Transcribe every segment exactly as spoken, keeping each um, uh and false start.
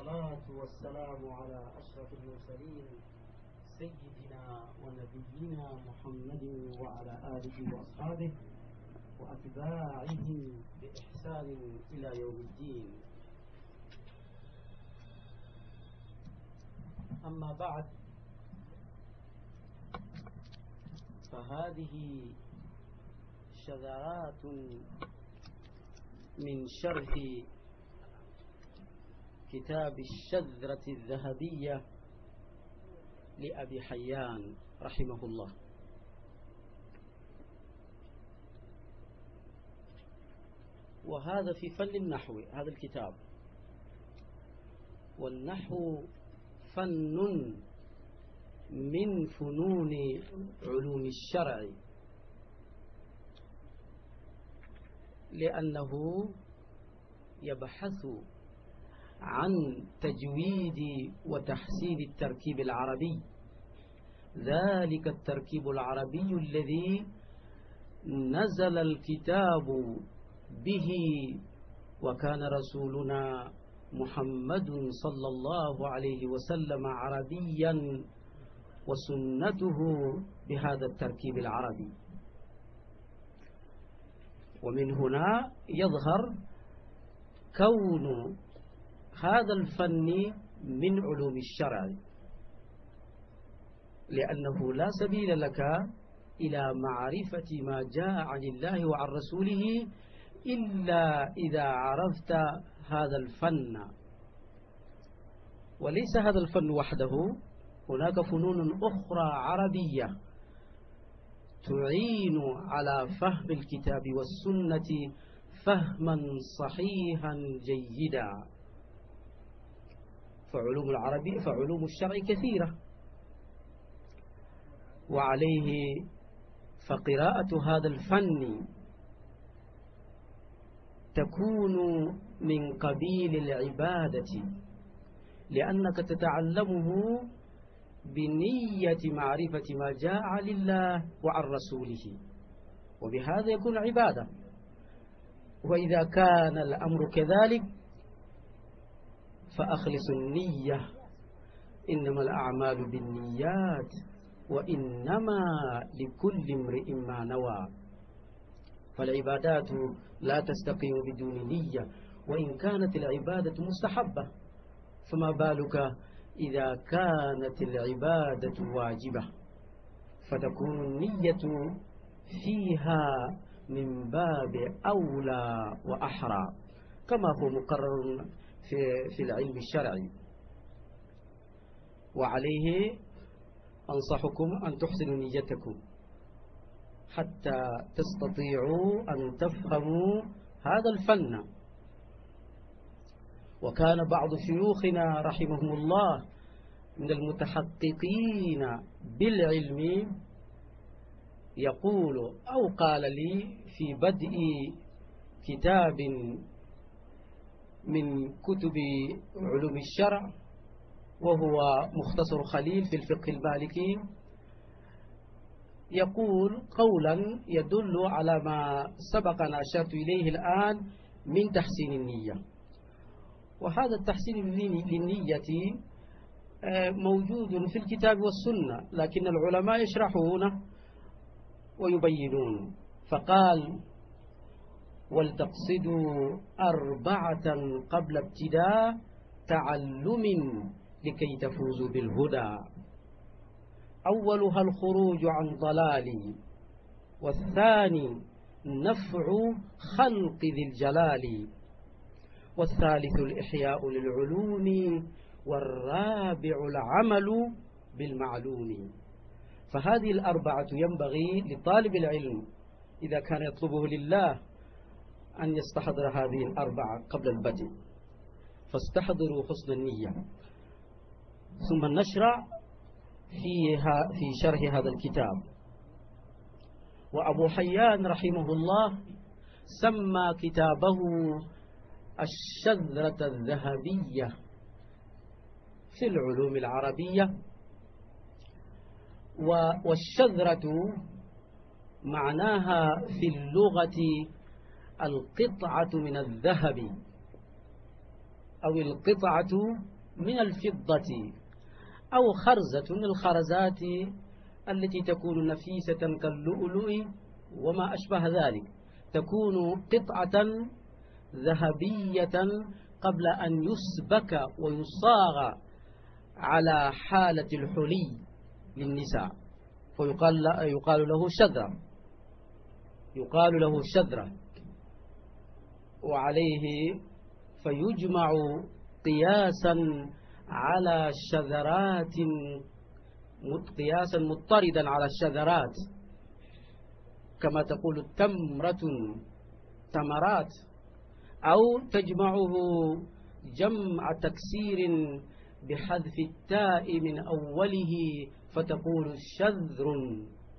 والصلاة والسلام على أشرف المرسلين سيدنا ونبينا محمد وعلى آله وأصحابه وأتباعهم بإحسان إلى يوم الدين. أما بعد، فهذه شذرات من شرح كتاب الشذرة الذهبية لأبي حيان رحمه الله. وهذا في فن النحو، هذا الكتاب. والنحو فن من فنون علوم الشرع، لأنه يبحث عن تجويد وتحسين التركيب العربي، ذلك التركيب العربي الذي نزل الكتاب به، وكان رسولنا محمد صلى الله عليه وسلم عربيا وسنته بهذا التركيب العربي. ومن هنا يظهر كون هذا الفن من علوم الشرع، لأنه لا سبيل لك إلى معرفة ما جاء عن الله وعن رسوله إلا إذا عرفت هذا الفن. وليس هذا الفن وحده، هناك فنون أخرى عربية تعين على فهم الكتاب والسنة فهما صحيحا جيدا. فعلوم العربي فعلوم الشرع كثيرة، وعليه فقراءة هذا الفن تكون من قبيل العبادة، لأنك تتعلمه بنية معرفة ما جاء لله وعن رسوله، وبهذا يكون عبادة. وإذا كان الأمر كذلك فأخلص النية، إنما الأعمال بالنيات وإنما لكل امرئ ما نوى. فالعبادات لا تستقيم بدون نية، وإن كانت العبادة مستحبة، فما بالك إذا كانت العبادة واجبة، فتكون النية فيها من باب أولى وأحرى، كما هو مقرر في في العلم الشرعي. وعليه أنصحكم أن تحسنوا نيتكم حتى تستطيعوا أن تفهموا هذا الفن. وكان بعض شيوخنا رحمهم الله من المتحققين بالعلم يقول أو قال لي في بدء كتاب من كتب علوم الشرع، وهو مختصر خليل في الفقه المالكي، يقول قولا يدل على ما سبق أن أشرت إليه الآن من تحسين النية. وهذا التحسين للنية موجود في الكتاب والسنة، لكن العلماء يشرحونه ويبينون. فقال: ولتقصدوا أربعة قبل ابتداء تعلم لكي تفوزوا بالهدى. أولها الخروج عن ضلال، والثاني نفع خلق ذي الجلال، والثالث الإحياء للعلوم، والرابع العمل بالمعلوم. فهذه الأربعة ينبغي لطالب العلم إذا كان يطلبه لله أن يستحضر هذه الأربعة قبل البدء. فاستحضروا حسن النية. ثم نشرع فيها في شرح هذا الكتاب. وأبو حيان رحمه الله سمى كتابه الشذرة الذهبية في العلوم العربية. والشذرة معناها في اللغة القطعة من الذهب، أو القطعة من الفضة أو خرزة من الخرزات التي تكون نفيسة كاللؤلؤ وما أشبه ذلك، تكون قطعة ذهبية قبل أن يسبك ويصاغ على حالة الحلي للنساء، فيقال يقال له شذرة، يقال له شذرة، وعليه فيجمع قياسا على شذرات، قياسا مضطردا على الشذرات، كما تقول التمرة تمرات، أو تجمعه جمع تكسير بحذف التاء من أوله فتقول شذر.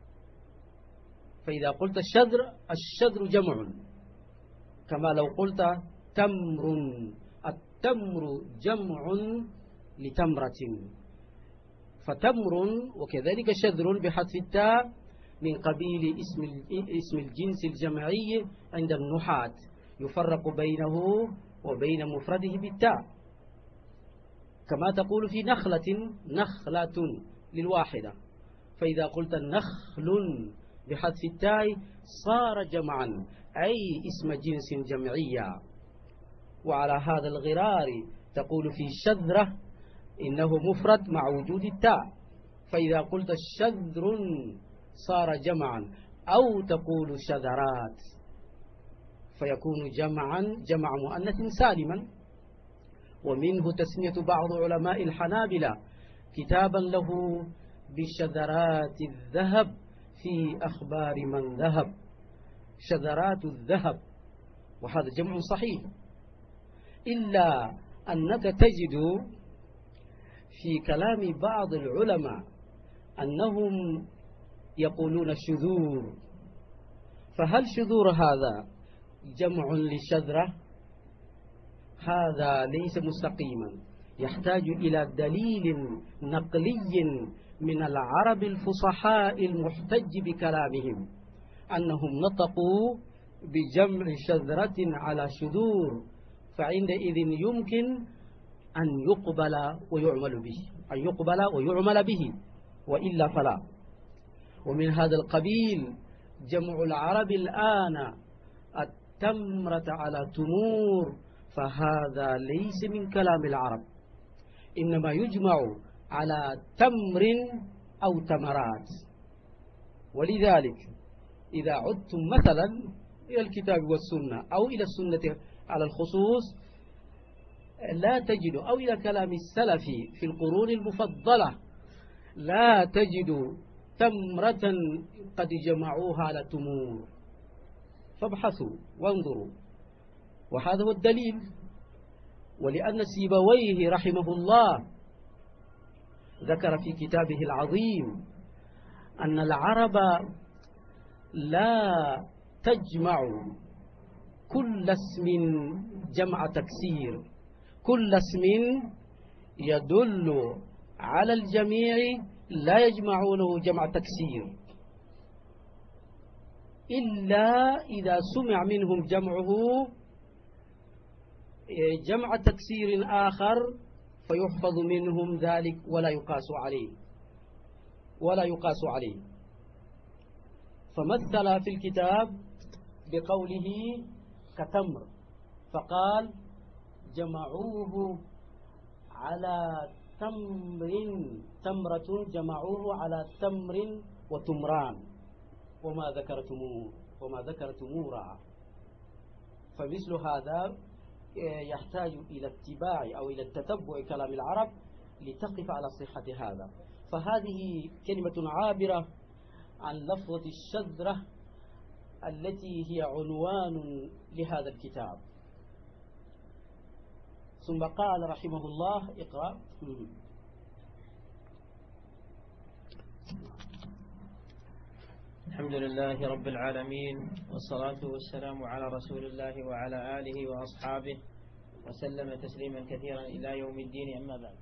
فإذا قلت الشذر، الشذر جمع، كما لو قلت تمر، التمر جمع لتمرة، فتمر وكذلك شذر بحذف التاء من قبيل اسم اسم الجنس الجمعي عند النحاة، يفرق بينه وبين مفرده بالتاء، كما تقول في نخلة نخلة للواحدة، فإذا قلت نخل بحذف التاء صار جمعا أي اسم جنس جمعيا. وعلى هذا الغرار تقول في شذرة إنه مفرد مع وجود التاء، فإذا قلت شذر صار جمعا، أو تقول شذرات فيكون جمعا جمع مؤنث سالما. ومنه تسمية بعض علماء الحنابلة كتابا له بشذرات الذهب في أخبار من ذهب، شذرات الذهب، وهذا جمع صحيح، إلا أنك تجد في كلام بعض العلماء أنهم يقولون شذور، فهل شذور هذا جمع للشذرة؟ هذا ليس مستقيما، يحتاج إلى دليل نقلي من العرب الفصحاء المحتج بكلامهم أنهم نطقوا بجمع شذرة على شذور، فعندئذ يمكن أن يقبل ويعمل به، أن يقبل ويعمل به، وإلا فلا. ومن هذا القبيل جمع العرب الآن التمرة على تمور، فهذا ليس من كلام العرب، إنما يجمع على تمر أو تمرات. ولذلك إذا عدتم مثلا إلى الكتاب والسنة أو إلى السنة على الخصوص لا تجد، أو إلى كلام السلف في القرون المفضلة لا تجد تمرة قد جمعوها على تمور، فابحثوا وانظروا، وهذا هو الدليل. ولأن سيبويه رحمه الله ذكر في كتابه العظيم أن العرب لا تجمع كل اسم جمع تكسير، كل اسم يدل على الجميع لا يجمعونه جمع تكسير، إلا إذا سمع منهم جمعه جمع تكسير آخر فيحفظ منهم ذلك ولا يقاس عليه ولا يقاس عليه. فمثل في الكتاب بقوله كتمر، فقال جمعوه على تمر، تمرة جمعوه على تمر وتمران، وما ذكر تمور وما ذكر تمورا. فمثل هذا يحتاج إلى اتباع أو إلى التتبع كلام العرب لتقف على صحة هذا. فهذه كلمة عابرة عن لفظة الشذرة التي هي عنوان لهذا الكتاب. ثم قال رحمه الله اقرأ. الحمد لله رب العالمين، والصلاة والسلام على رسول الله وعلى آله وأصحابه وسلم تسليما كثيرا إلى يوم الدين. أما بعد،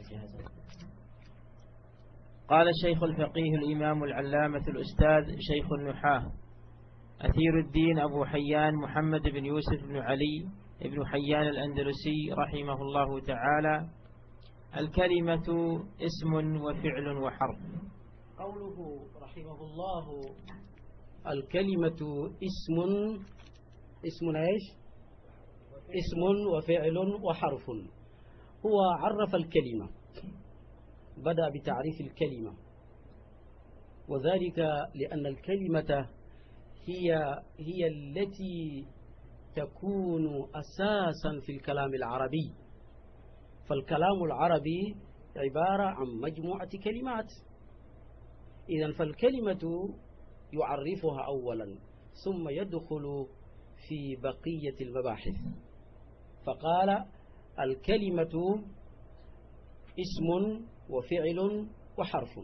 قال الشيخ الفقيه الإمام العلامة الأستاذ شيخ النحاة أثير الدين أبو حيان محمد بن يوسف بن علي بن حيان الأندلسي رحمه الله تعالى الكلمة اسم وفعل وحرف. قوله رحمه الله الكلمة اسم اسم ايش؟ اسم وفعل وحرف. هو عرف الكلمة، بدأ بتعريف الكلمة، وذلك لأن الكلمة هي هي التي تكون أساسا في الكلام العربي. فالكلام العربي عبارة عن مجموعة كلمات، إذن فالكلمة يعرفها أولا ثم يدخل في بقية المباحث. فقال الكلمة اسم وفعل وحرف.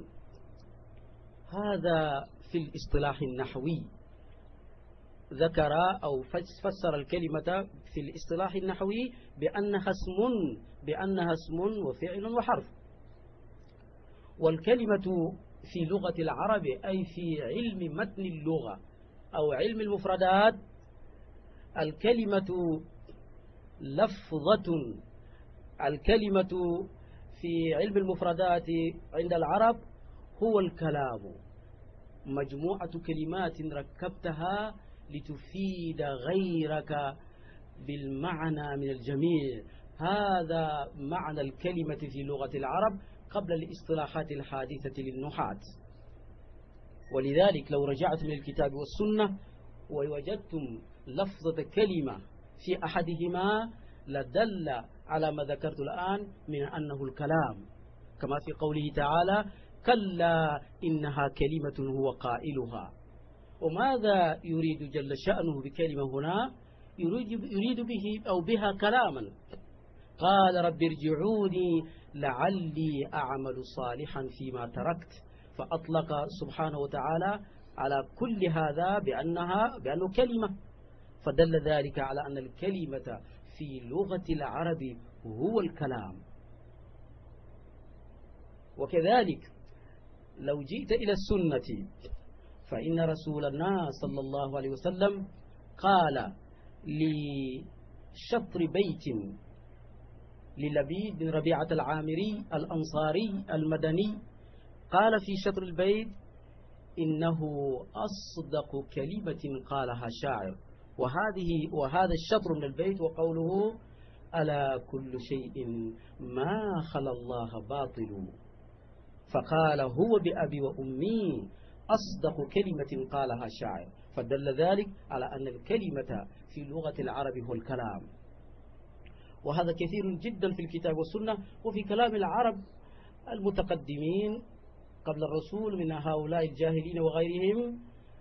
هذا في الاصطلاح النحوي، ذكر أو فسر الكلمة في الاصطلاح النحوي بأنها اسم بأنها اسم وفعل وحرف. والكلمة في لغة العرب أي في علم متن اللغة أو علم المفردات، الكلمة لفظة. الكلمة في علم المفردات عند العرب هو الكلام، مجموعة كلمات ركبتها لتفيد غيرك بالمعنى من الجميع. هذا معنى الكلمة في لغة العرب قبل الاصطلاحات الحادثة للنحاة. ولذلك لو رجعت من الكتاب والسنة ووجدتم لفظة كلمة في أحدهما لدل على ما ذكرت الآن من أنه الكلام، كما في قوله تعالى كلا إنها كلمة هو قائلها. وماذا يريد جل شأنه بكلمة هنا؟ يريد, يريد به أو بها كلاما. قال رب ارجعوني لعلي أعمل صالحا فيما تركت، فأطلق سبحانه وتعالى على كل هذا بأنها بأنه كلمة، فدل ذلك على أن الكلمة في لغة العرب هو الكلام. وكذلك لو جئت إلى السنة فإن رسول الله صلى الله عليه وسلم قال لشطر بيت للبيد بن ربيعة العامري الأنصاري المدني، قال في شطر البيت إنه أصدق كلمة قالها شاعر. وهذه وهذا الشطر من البيت وقوله ألا كل شيء ما خلا الله باطل، فقال هو بأبي وأمي أصدق كلمة قالها شاعر، فدل ذلك على أن الكلمة في لغة العرب هو الكلام. وهذا كثير جدا في الكتاب والسنة وفي كلام العرب المتقدمين قبل الرسول من هؤلاء الجاهلين وغيرهم،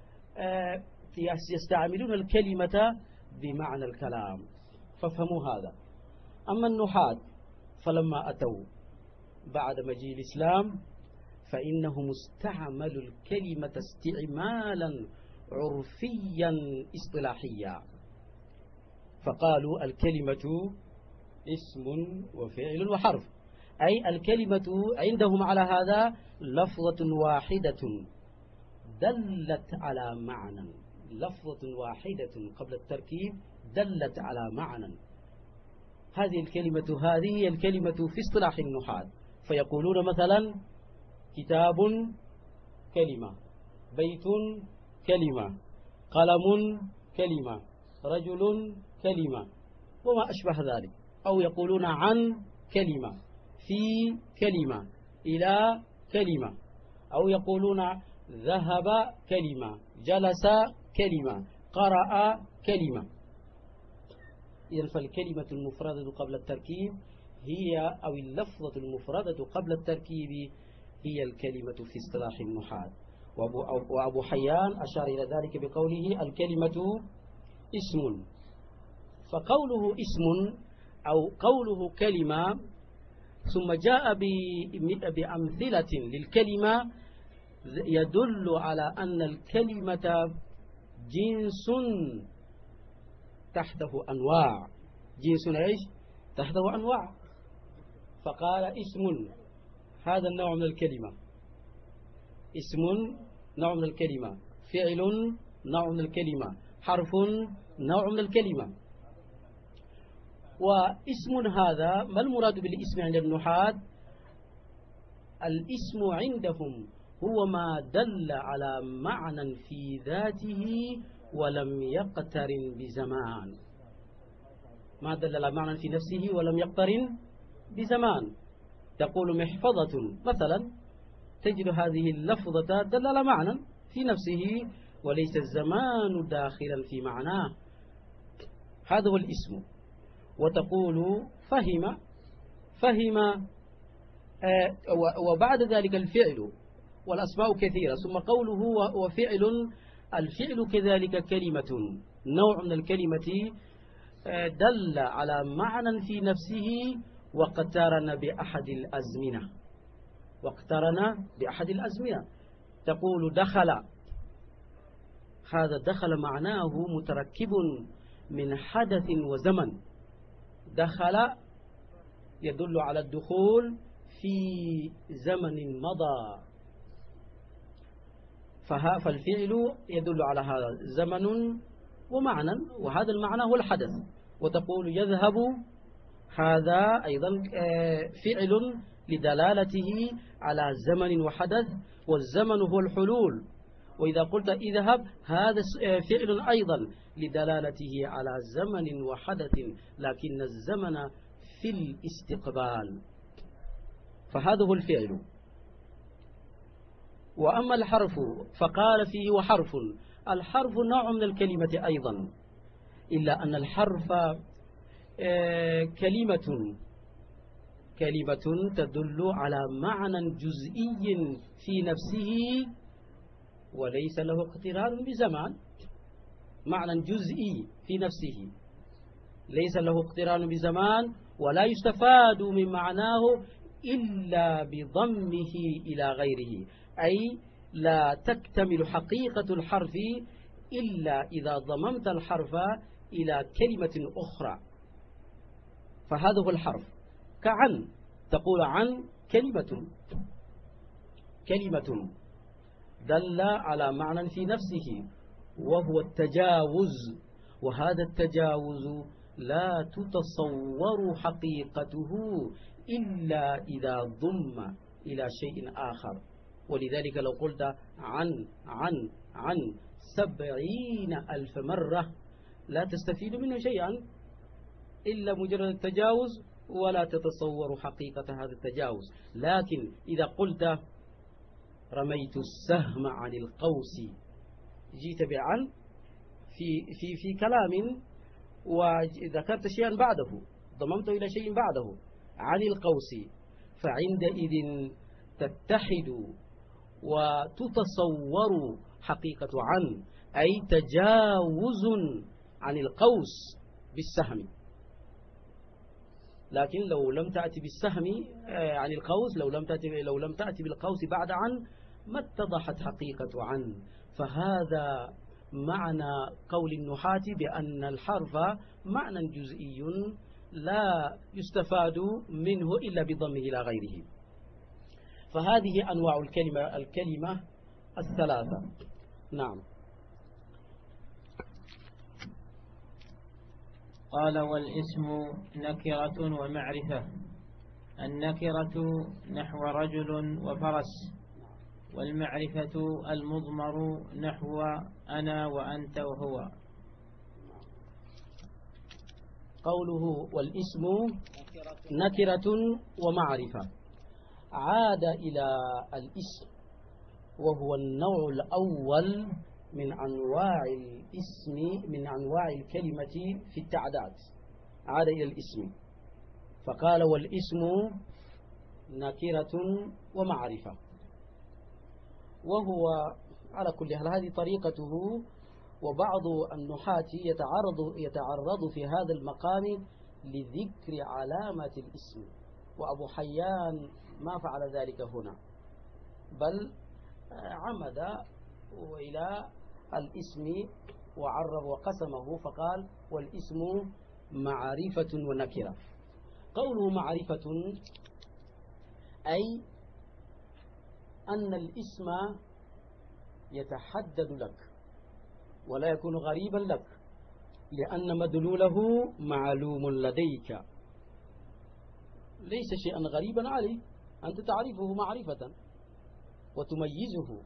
يستعملون الكلمة بمعنى الكلام، فافهموا هذا. أما النحاة فلما أتوا بعد مجيء الإسلام فإنهم استعملوا الكلمة استعمالا عرفيا اصطلاحيا، فقالوا الكلمة اسم وفعل وحرف، أي الكلمة عندهم على هذا لفظة واحدة دلت على معنى، لفظة واحدة قبل التركيب دلت على معنى. هذه الكلمة هذه هي الكلمة في اصطلاح النحاة، فيقولون مثلا كتاب كلمة، بيت كلمة، قلم كلمة، رجل كلمة، وما أشبه ذلك. أو يقولون عن كلمة، في كلمة، إلى كلمة، أو يقولون ذهب كلمة، جلس كلمة، قرأ كلمة. إذن فالكلمة المفردة قبل التركيب هي أو اللفظة المفردة قبل التركيب هي الكلمة في اصطلاح النحاة. وأبو, وأبو حيان أشار إلى ذلك بقوله الكلمة اسم. فقوله اسم أو قوله كلمة ثم جاء بأمثلة للكلمة يدل على أن الكلمة جنس تحته أنواع. جنس إيش؟ تحته أنواع. فقال اسم هذا النوع من الكلمة، اسم نوع من الكلمة، فعل نوع من الكلمة، حرف نوع من الكلمة. واسم هذا ما المراد بالاسم عند النحاة؟ الاسم عندهم هو ما دل على معنى في ذاته ولم يقترن بزمان، ما دل على معنى في نفسه ولم يقترن بزمان. تقول محفظة مثلا، تجد هذه اللفظة دل على معنى في نفسه وليس الزمان داخلا في معناه، هذا هو الاسم. وتقول فهم، فهم آه وبعد ذلك الفعل، والأسماء كثيرة، ثم قوله وفعل، الفعل كذلك كلمة، نوع من الكلمة آه دل على معنى في نفسه واقترن بأحد الأزمنة، واقترن بأحد الأزمنة. تقول دخل، هذا دخل معناه متركب من حدث وزمن، دخل يدل على الدخول في زمن مضى، فالفعل يدل على هذا زمن ومعنى، وهذا المعنى هو الحدث. وتقول يذهب، هذا أيضا فعل لدلالته على زمن وحدث، والزمن هو الحلول. وإذا قلت اذهب، هذا فعل أيضا لدلالته على زمن وحدث، لكن الزمن في الاستقبال، فهذا هو الفعل. وأما الحرف فقال فيه وحرف، الحرف نوع من الكلمة أيضا، إلا أن الحرف كلمة كلمة تدل على معنى جزئي في نفسه وليس له اقتران بزمان، معنى جزئي في نفسه ليس له اقتران بزمان، ولا يستفاد من معناه إلا بضمه إلى غيره، أي لا تكتمل حقيقة الحرف إلا إذا ضممت الحرف إلى كلمة أخرى، فهذا هو الحرف. كعن، تقول عن كلمة، كلمة دل على معنى في نفسه وهو التجاوز، وهذا التجاوز لا تتصور حقيقته إلا إذا ضم إلى شيء آخر. ولذلك لو قلت عن عن عن سبعين ألف مرة لا تستفيد منه شيئا إلا مجرد التجاوز، ولا تتصور حقيقة هذا التجاوز. لكن إذا قلت رميت السهم عن القوس، جيت بعن في, في, في كلام وذكرت شيئا بعده، ضممت إلى شيء بعده عن القوس، فعندئذ تتحد وتتصور حقيقة عن، أي تجاوز عن القوس بالسهم. لكن لو لم تأتي بالسهم عن القوس، لو لم تأتي لو لم تأتي بالقوس بعد عن، ما اتضحت حقيقة عن. فهذا معنى قول النحاة بأن الحرف معنى جزئي لا يستفاد منه إلا بضمه إلى غيره. فهذه أنواع الكلمة الكلمة الثلاثة. نعم. قال والاسم نكرة ومعرفة. النكرة نحو رجل وفرس، والمعرفة المضمر نحو أنا وأنت وهو. قوله والاسم نكرة ومعرفة عاد إلى الاسم، وهو النوع الأول من أنواع الاسم من أنواع الكلمة في التعداد، عاد إلى الاسم فقال والاسم نكرة ومعرفة. وهو على كل حال هذه طريقته، وبعض النحاة يتعرض يتعرض في هذا المقام لذكر علامة الاسم، وأبو حيان ما فعل ذلك هنا، بل عمد إلى الاسم وعرف وقسمه فقال والاسم معرفة ونكرة. قوله معرفة أي أن الاسم يتحدد لك ولا يكون غريبا لك، لأن مدلوله معلوم لديك، ليس شيئا غريبا عليك، أنت تعرفه معرفة وتميزه.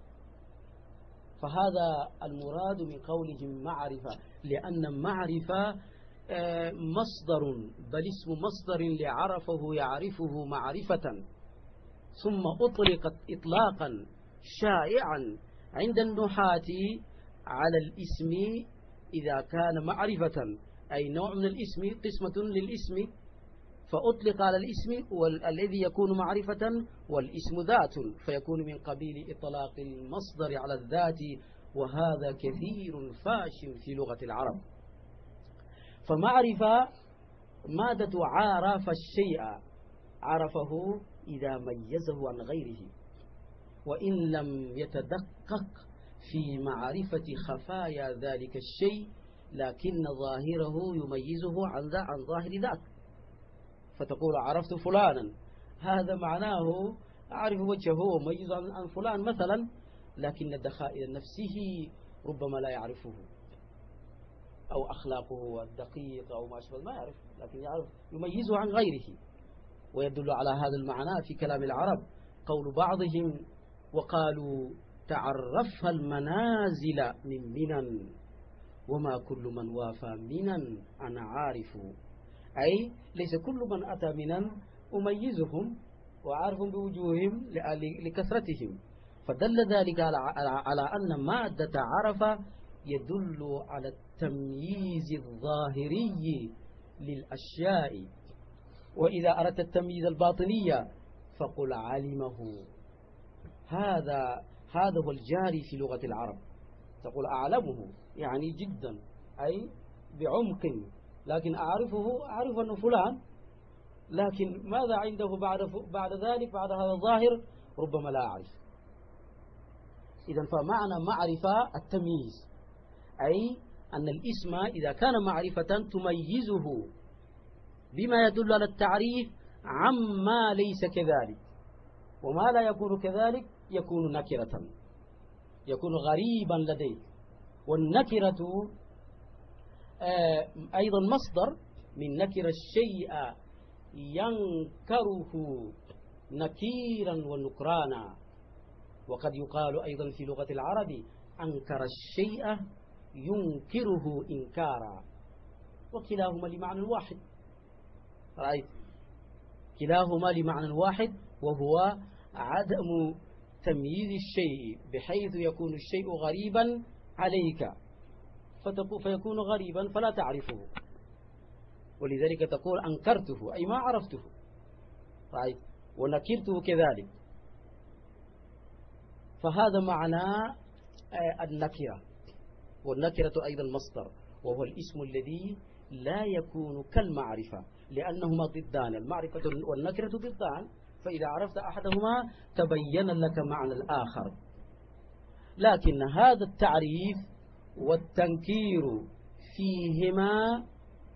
فهذا المراد من قولهم معرفة، لأن معرفة مصدر، بل اسم مصدر لعرفه يعرفه معرفة، ثم أطلقت إطلاقا شائعا عند النحاة على الاسم إذا كان معرفة، أي نوع من الاسم، قسمة للاسم، فأطلق على الاسم والذي يكون معرفة، والاسم ذات فيكون من قبيل إطلاق المصدر على الذات، وهذا كثير فاش في لغة العرب. فمعرفة مادة عرف الشيء، عرفه إذا ميزه عن غيره، وإن لم يتدقق في معرفة خفايا ذلك الشيء، لكن ظاهره يميزه عن عن ظاهر ذاك. فتقول عرفت فلانا، هذا معناه أعرف وجهه وميز عن فلان مثلا، لكن الدخائل نفسه ربما لا يعرفه، أو أخلاقه الدقيق أو ما أشبه، ما يعرف، لكن يعرف يميزه عن غيره. ويدل على هذا المعنى في كلام العرب قول بعضهم: وقالوا تعرفها المنازل من منن، وما كل من وافى منن أنا عارف. أي ليس كل من أتى منن أميزهم وعارف بوجوههم لكثرتهم. فدل ذلك على على أن مادة عرف يدل على التمييز الظاهري للأشياء. وإذا أردت التمييز الباطنية فقل علمه. هذا هذا هو الجاري في لغة العرب، تقول أعلمه يعني جدا، أي بعمق، لكن أعرفه، أعرف أنه فلان، لكن ماذا عنده بعد بعد ذلك، بعد هذا الظاهر ربما لا أعرف. إذن فمعنى معرفة التمييز، أي أن الاسم إذا كان معرفة تميزه بما يدل على التعريف عما ليس كذلك، وما لا يكون كذلك يكون نكرة، يكون غريبا لديك. والنكرة أيضا مصدر من نكر الشيء ينكره نكيرا ونكرانا. وقد يقال أيضا في لغة العرب أنكر الشيء ينكره إنكارا، وكلاهما لمعنى واحد. رأيت؟ كلاهما لمعنى واحد، وهو عدم تمييز الشيء بحيث يكون الشيء غريبا عليك فيكون غريبا فلا تعرفه، ولذلك تقول أنكرته أي ما عرفته. رأيت؟ ونكرته كذلك. فهذا معنى النكرة. والنكرة أيضا مصدر، وهو الاسم الذي لا يكون كالمعرفة، لأنهما ضدان، المعرفة والنكرة ضدان، فإذا عرفت أحدهما تبين لك معنى الآخر. لكن هذا التعريف والتنكير فيهما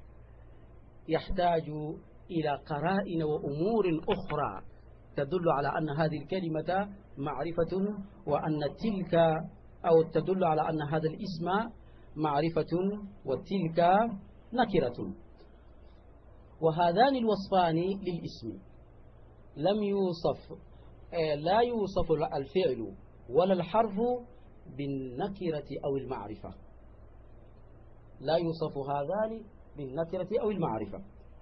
يحتاج إلى قرائن وأمور أخرى تدل على أن هذه الكلمة معرفة، وأن تلك أو تدل على أن هذا الاسم معرفة وتلك نكرة. وهذان الوصفان للاسم لم يوصف، لا يوصف الفعل ولا الحرف بالنكرة أو المعرفة، لا يوصف هذان بالنكرة أو المعرفة.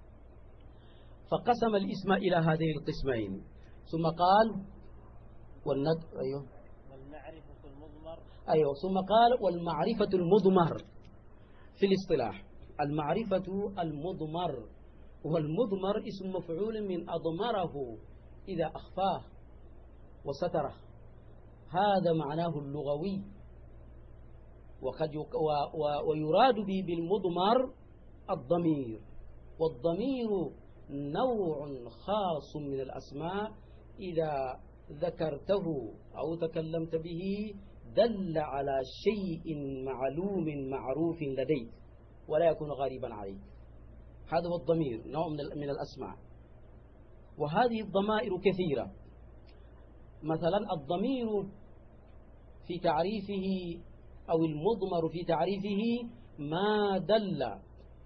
فقسم الاسم إلى هذين القسمين، ثم قال والنك... أيوه والمعرفة المضمر، أيوه ثم قال والمعرفة المضمر. في الاصطلاح المعرفة المضمر، والمضمر اسم مفعول من أضمره إذا أخفاه وستره، هذا معناه اللغوي. وقد يق... و... و... ويراد به بالمضمر الضمير، والضمير نوع خاص من الأسماء إذا ذكرته أو تكلمت به دل على شيء معلوم معروف لديك ولا يكون غريبا عليك. هذا هو الضمير، نوع من الأسماء. وهذه الضمائر كثيرة. مثلا الضمير في تعريفه أو المضمر في تعريفه ما دل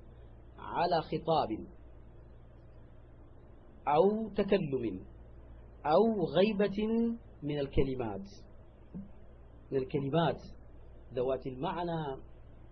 على خطاب أو تكلم أو غيبة من الكلمات من الكلمات ذوات المعنى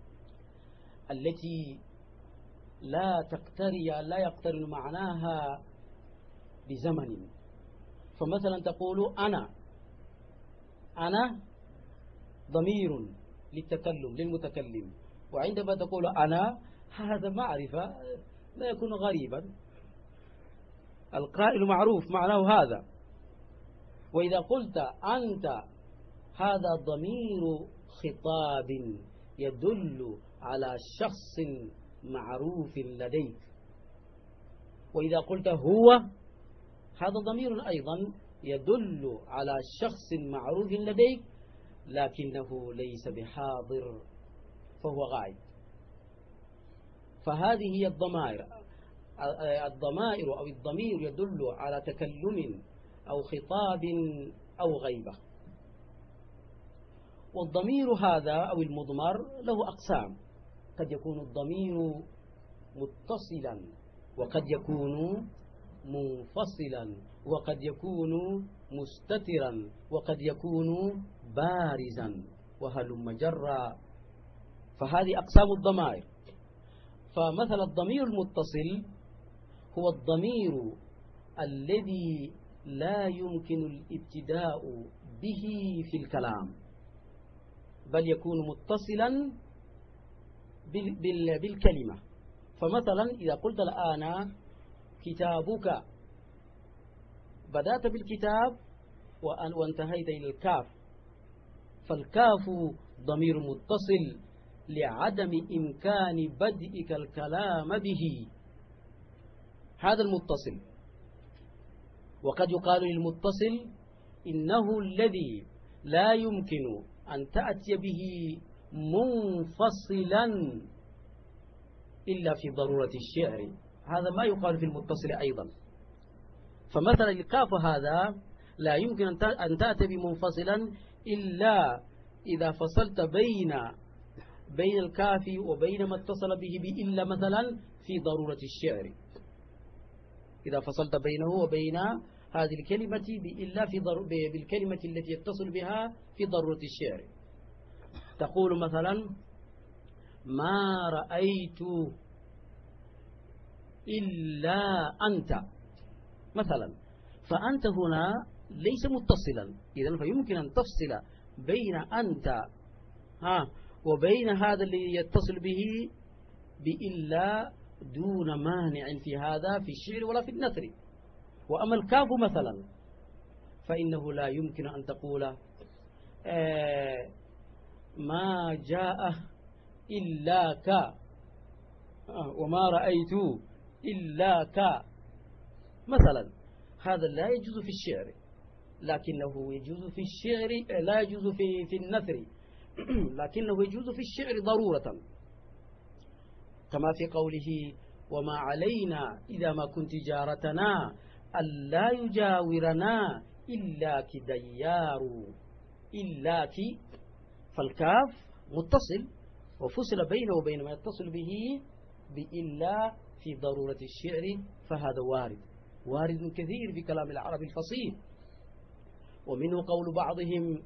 التي لا تقتري لا يقترن معناها بزمن. فمثلا تقول أنا أنا ضمير للتكلم للمتكلم، وعندما تقول أنا هذا معرفة لا يكون غريبا، القائل معروف معناه هذا. وإذا قلت أنت هذا ضمير خطاب يدل على شخص معروف لديك. وإذا قلت هو هذا ضمير أيضا يدل على شخص معروف لديك لكنه ليس بحاضر فهو غائب. فهذه هي الضمائر. الضمائر أو الضمير يدل على تكلم أو خطاب أو غيبة. والضمير هذا أو المضمر له أقسام، قد يكون الضمير متصلا وقد يكون منفصلا وقد يكون مستترا وقد يكون بارزا وهلم جرا. فهذه أقسام الضمائر. فمثلا الضمير المتصل هو الضمير الذي لا يمكن الابتداء به في الكلام، بل يكون متصلا بالكلمة. فمثلا إذا قلت الآن كتابك، بدأت بالكتاب وانتهيت إلى الكاف، فالكاف ضمير متصل لعدم إمكان بدءك الكلام به، هذا المتصل. وقد يقال للمتصل إنه الذي لا يمكن أن تأتي به منفصلا إلا في ضرورة الشعر، هذا ما يقال في المتصل أيضا. فمثلا الكاف هذا لا يمكن أن تأتي بمنفصلا إلا إذا فصلت بين بين الكاف وبين ما اتصل به بإلا مثلا في ضرورة الشعر، إذا فصلت بينه وبين هذه الكلمة بإلا في ضر... بالكلمة التي يتصل بها في ضرورة الشعر. تقول مثلا ما رأيت إلا أنت مثلا، فأنت هنا ليس متصلا، إذن فيمكن أن تفصل بين أنت ها وبين هذا اللي يتصل به بإلا دون مانع في هذا في الشعر ولا في النثر. وأما الكاف مثلا فإنه لا يمكن أن تقول آه ما جاء إلا ك آه وما رأيت إلا ك مثلا، هذا لا يجوز في الشعر، لكنه يجوز في الشعر لا يجوز في في النثر لكنه يجوز في الشعر ضرورة، كما في قوله وما علينا إذا ما كنت جارتنا ألا يجاورنا إلاك ديار إلاك. فالكاف متصل وفصل بينه وبين ما يتصل به بإلا في ضرورة الشعر، فهذا وارد وارد كثير في كلام العرب الفصيح. ومنه قول بعضهم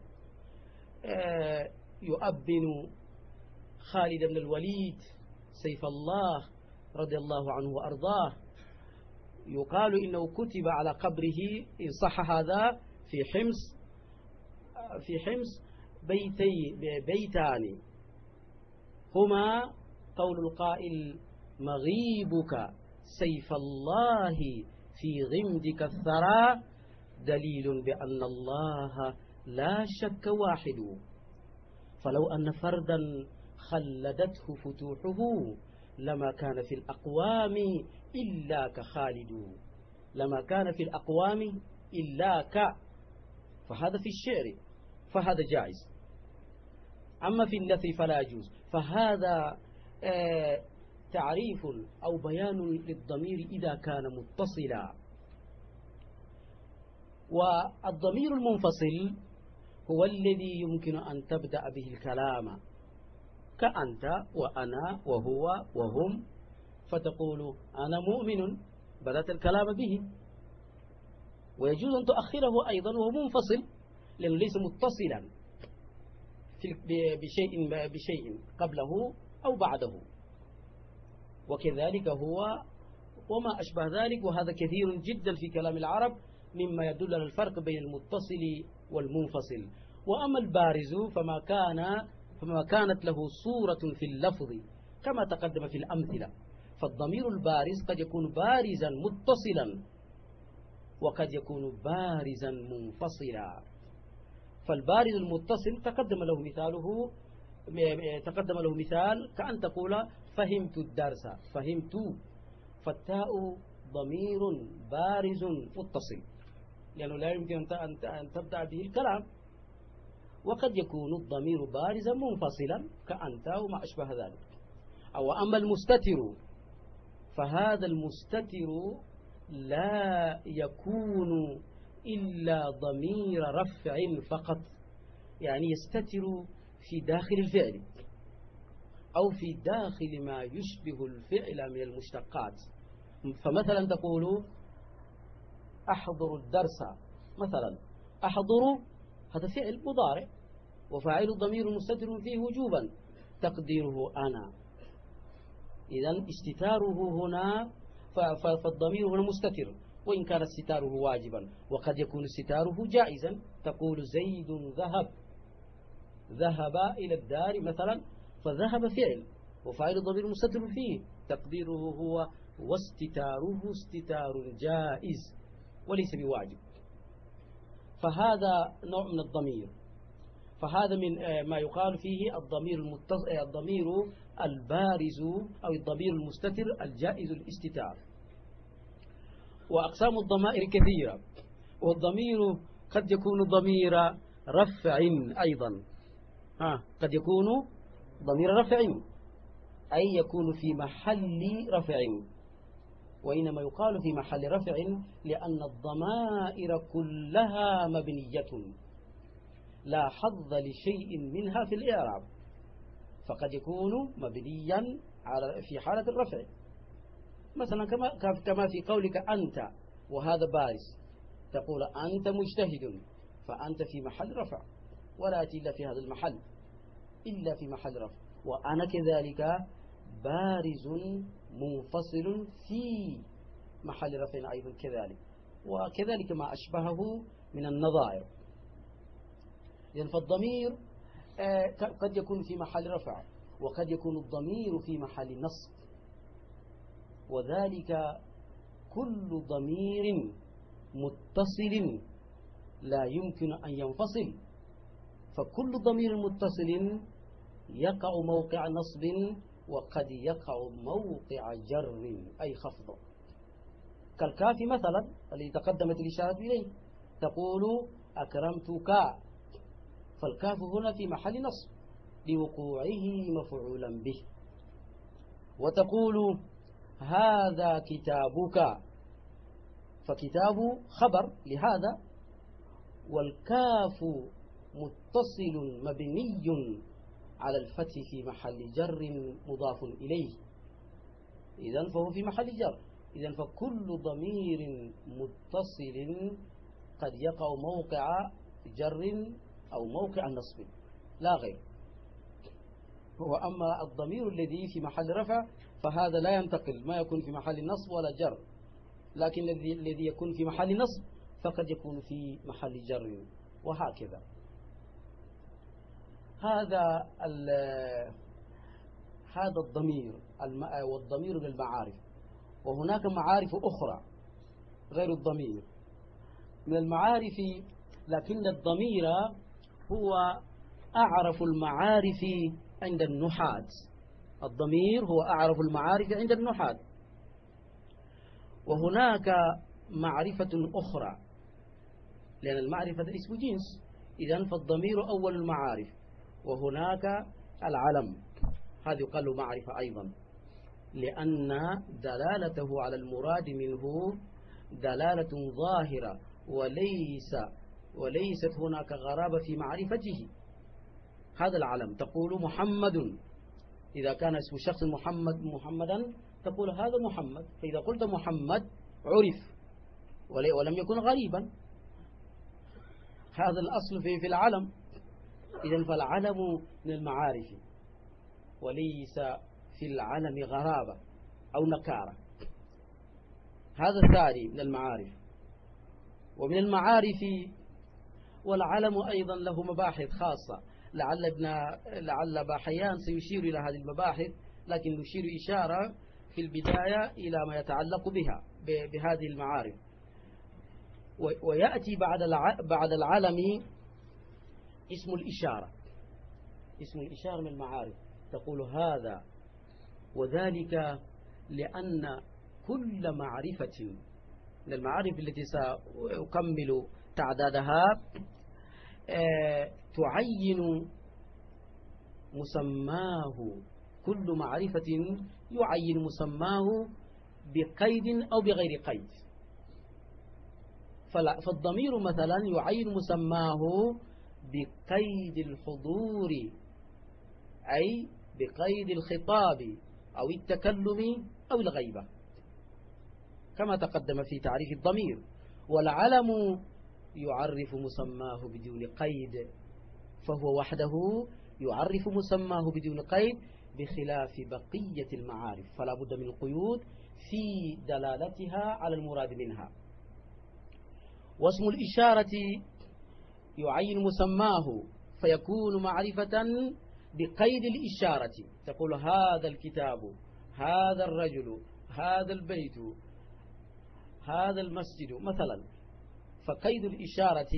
آه يؤبن خالد بن الوليد سيف الله رضي الله عنه وأرضاه، يقال إنه كتب على قبره إن صح هذا في حمص في حمص بيتي بيتان هما قول القائل مغيبك سيف الله في غمدك الثرى دليل بأن الله لا شك واحد، فلو أن فردا خلدته فتوحه لما كان في الأقوام إلا كخالد، لما كان في الأقوام إلا ك، فهذا في الشعر فهذا جائز، أما في النثر فلا يجوز. فهذا آه تعريف أو بيان للضمير إذا كان متصلا. والضمير المنفصل هو الذي يمكن أن تبدأ به الكلام، كأنت وأنا وهو وهم، فتقول أنا مؤمن بدأت الكلام به، ويجوز أن تؤخره أيضا وهو منفصل لأنه ليس متصلا بشيء بشيء قبله أو بعده. وكذلك هو وما أشبه ذلك، وهذا كثير جدا في كلام العرب مما يدل على الفرق بين المتصل والمنفصل. وأما البارز فما كان فما كانت له صورة في اللفظ كما تقدم في الأمثلة. فالضمير البارز قد يكون بارزا متصلا وقد يكون بارزا منفصلا. فالبارز المتصل تقدم له مثاله تقدم له مثال كأن تقول فهمت الدرس، فهمت، فالتاء ضمير بارز متصل لأنه لا يمكن أن تبدأ به الكلام. وقد يكون الضمير بارزا منفصلا كأنت وما أشبه ذلك. أو أما المستتر فهذا المستتر لا يكون إلا ضمير رفع فقط، يعني يستتر في داخل الفعل أو في داخل ما يشبه الفعل من المشتقات. فمثلا تقول أحضر الدرس مثلا، أحضر هذا فعل مضارع وفاعل ضمير مستتر فيه وجوبا تقديره أنا. إذن استتاره هنا فالضمير هنا مستتر وإن كان استتاره واجبا، وقد يكون استتاره جائزا. تقول زيد ذهب، ذهب إلى الدار مثلا، فذهب فعل وفاعل الضمير مستتر فيه تقديره هو، واستتاره استتار جائز وليس بواجب. فهذا نوع من الضمير. فهذا من ما يقال فيه الضمير المتصل، الضمير البارز أو الضمير المستتر الجائز الاستتار. وأقسام الضمائر كثيرة، والضمير قد يكون ضمير رفع أيضا، ها قد يكون ضمير رفع أي يكون في محل رفع، وإنما يقال في محل رفع لأن الضمائر كلها مبنية لا حظ لشيء منها في الإعراب، فقد يكون مبنيا على في حالة الرفع. مثلا كما كما في قولك أنت وهذا بارز، تقول أنت مجتهد، فأنت في محل رفع ولا يأتي إلا في هذا المحل إلا في محل رفع. وأنا كذلك بارز منفصل في محل رفع أيضا كذلك، وكذلك ما أشبهه من النظائر. لأن فالضمير قد يكون في محل رفع وقد يكون الضمير في محل نصب، وذلك كل ضمير متصل لا يمكن أن ينفصل. فكل ضمير متصل يقع موقع نصب وقد يقع موقع جر أي خفض، كالكاف مثلا الذي تقدمت الإشارة إليه، تقول أكرمتك، فالكاف هنا في محل نصب لوقوعه مفعولا به. وتقول هذا كتابك، فكتاب خبر لهذا، والكاف متصل مبني على الفتح في محل جر مضاف إليه، إذن فهو في محل جر. إذن فكل ضمير متصل قد يقع موقع جر أو موقع نصب لا غير. وأما الضمير الذي في محل رفع فهذا لا ينتقل، ما يكون في محل نصب ولا جر، لكن الذي يكون في محل نصب فقد يكون في محل جر، وهكذا. هذا هذا الضمير والضمير للمعارف. وهناك معارف أخرى غير الضمير من المعارف، لكن الضمير هو أعرف المعارف عند النحاة. الضمير هو أعرف المعارف عند النحاة. وهناك معرفة أخرى، لأن المعرفة اسم جنس، إذن فالضمير أول المعارف. وهناك العلم، هذا يقال له معرفة أيضا، لأن دلالته على المراد منه دلالة ظاهرة وليس وليست هناك غرابة في معرفته. هذا العلم، تقول محمد، إذا كان اسم الشخص محمد محمدا تقول هذا محمد، فإذا قلت محمد عرف ولم يكن غريبا. هذا الأصل في في العلم. إذن فالعلم من المعارف، وليس في العلم غرابة أو نكارة. هذا الثاني من المعارف. ومن المعارف والعلم أيضا له مباحث خاصة، لعل ابن لعل باحيان سيشير إلى هذه المباحث، لكن نشير إشارة في البداية إلى ما يتعلق بها بهذه المعارف. ويأتي بعد بعد العلم اسم الإشارة. اسم الإشارة من المعارف، تقول هذا وذلك، لأن كل معرفة من المعارف التي سأكمل تعدادها تعين مسماه. كل معرفة يعين مسماه بقيد أو بغير قيد. فالضمير مثلا يعين مسماه بقيد الحضور، أي بقيد الخطاب أو التكلم أو الغيبة، كما تقدم في تعريف الضمير. والعلم يعرف مسماه بدون قيد، فهو وحده يعرف مسماه بدون قيد، بخلاف بقية المعارف فلا بد من القيود في دلالتها على المراد منها. واسم الإشارة يعين مسماه فيكون معرفة بقيد الإشارة. تقول هذا الكتاب، هذا الرجل، هذا البيت، هذا المسجد مثلا. فقيد الإشارة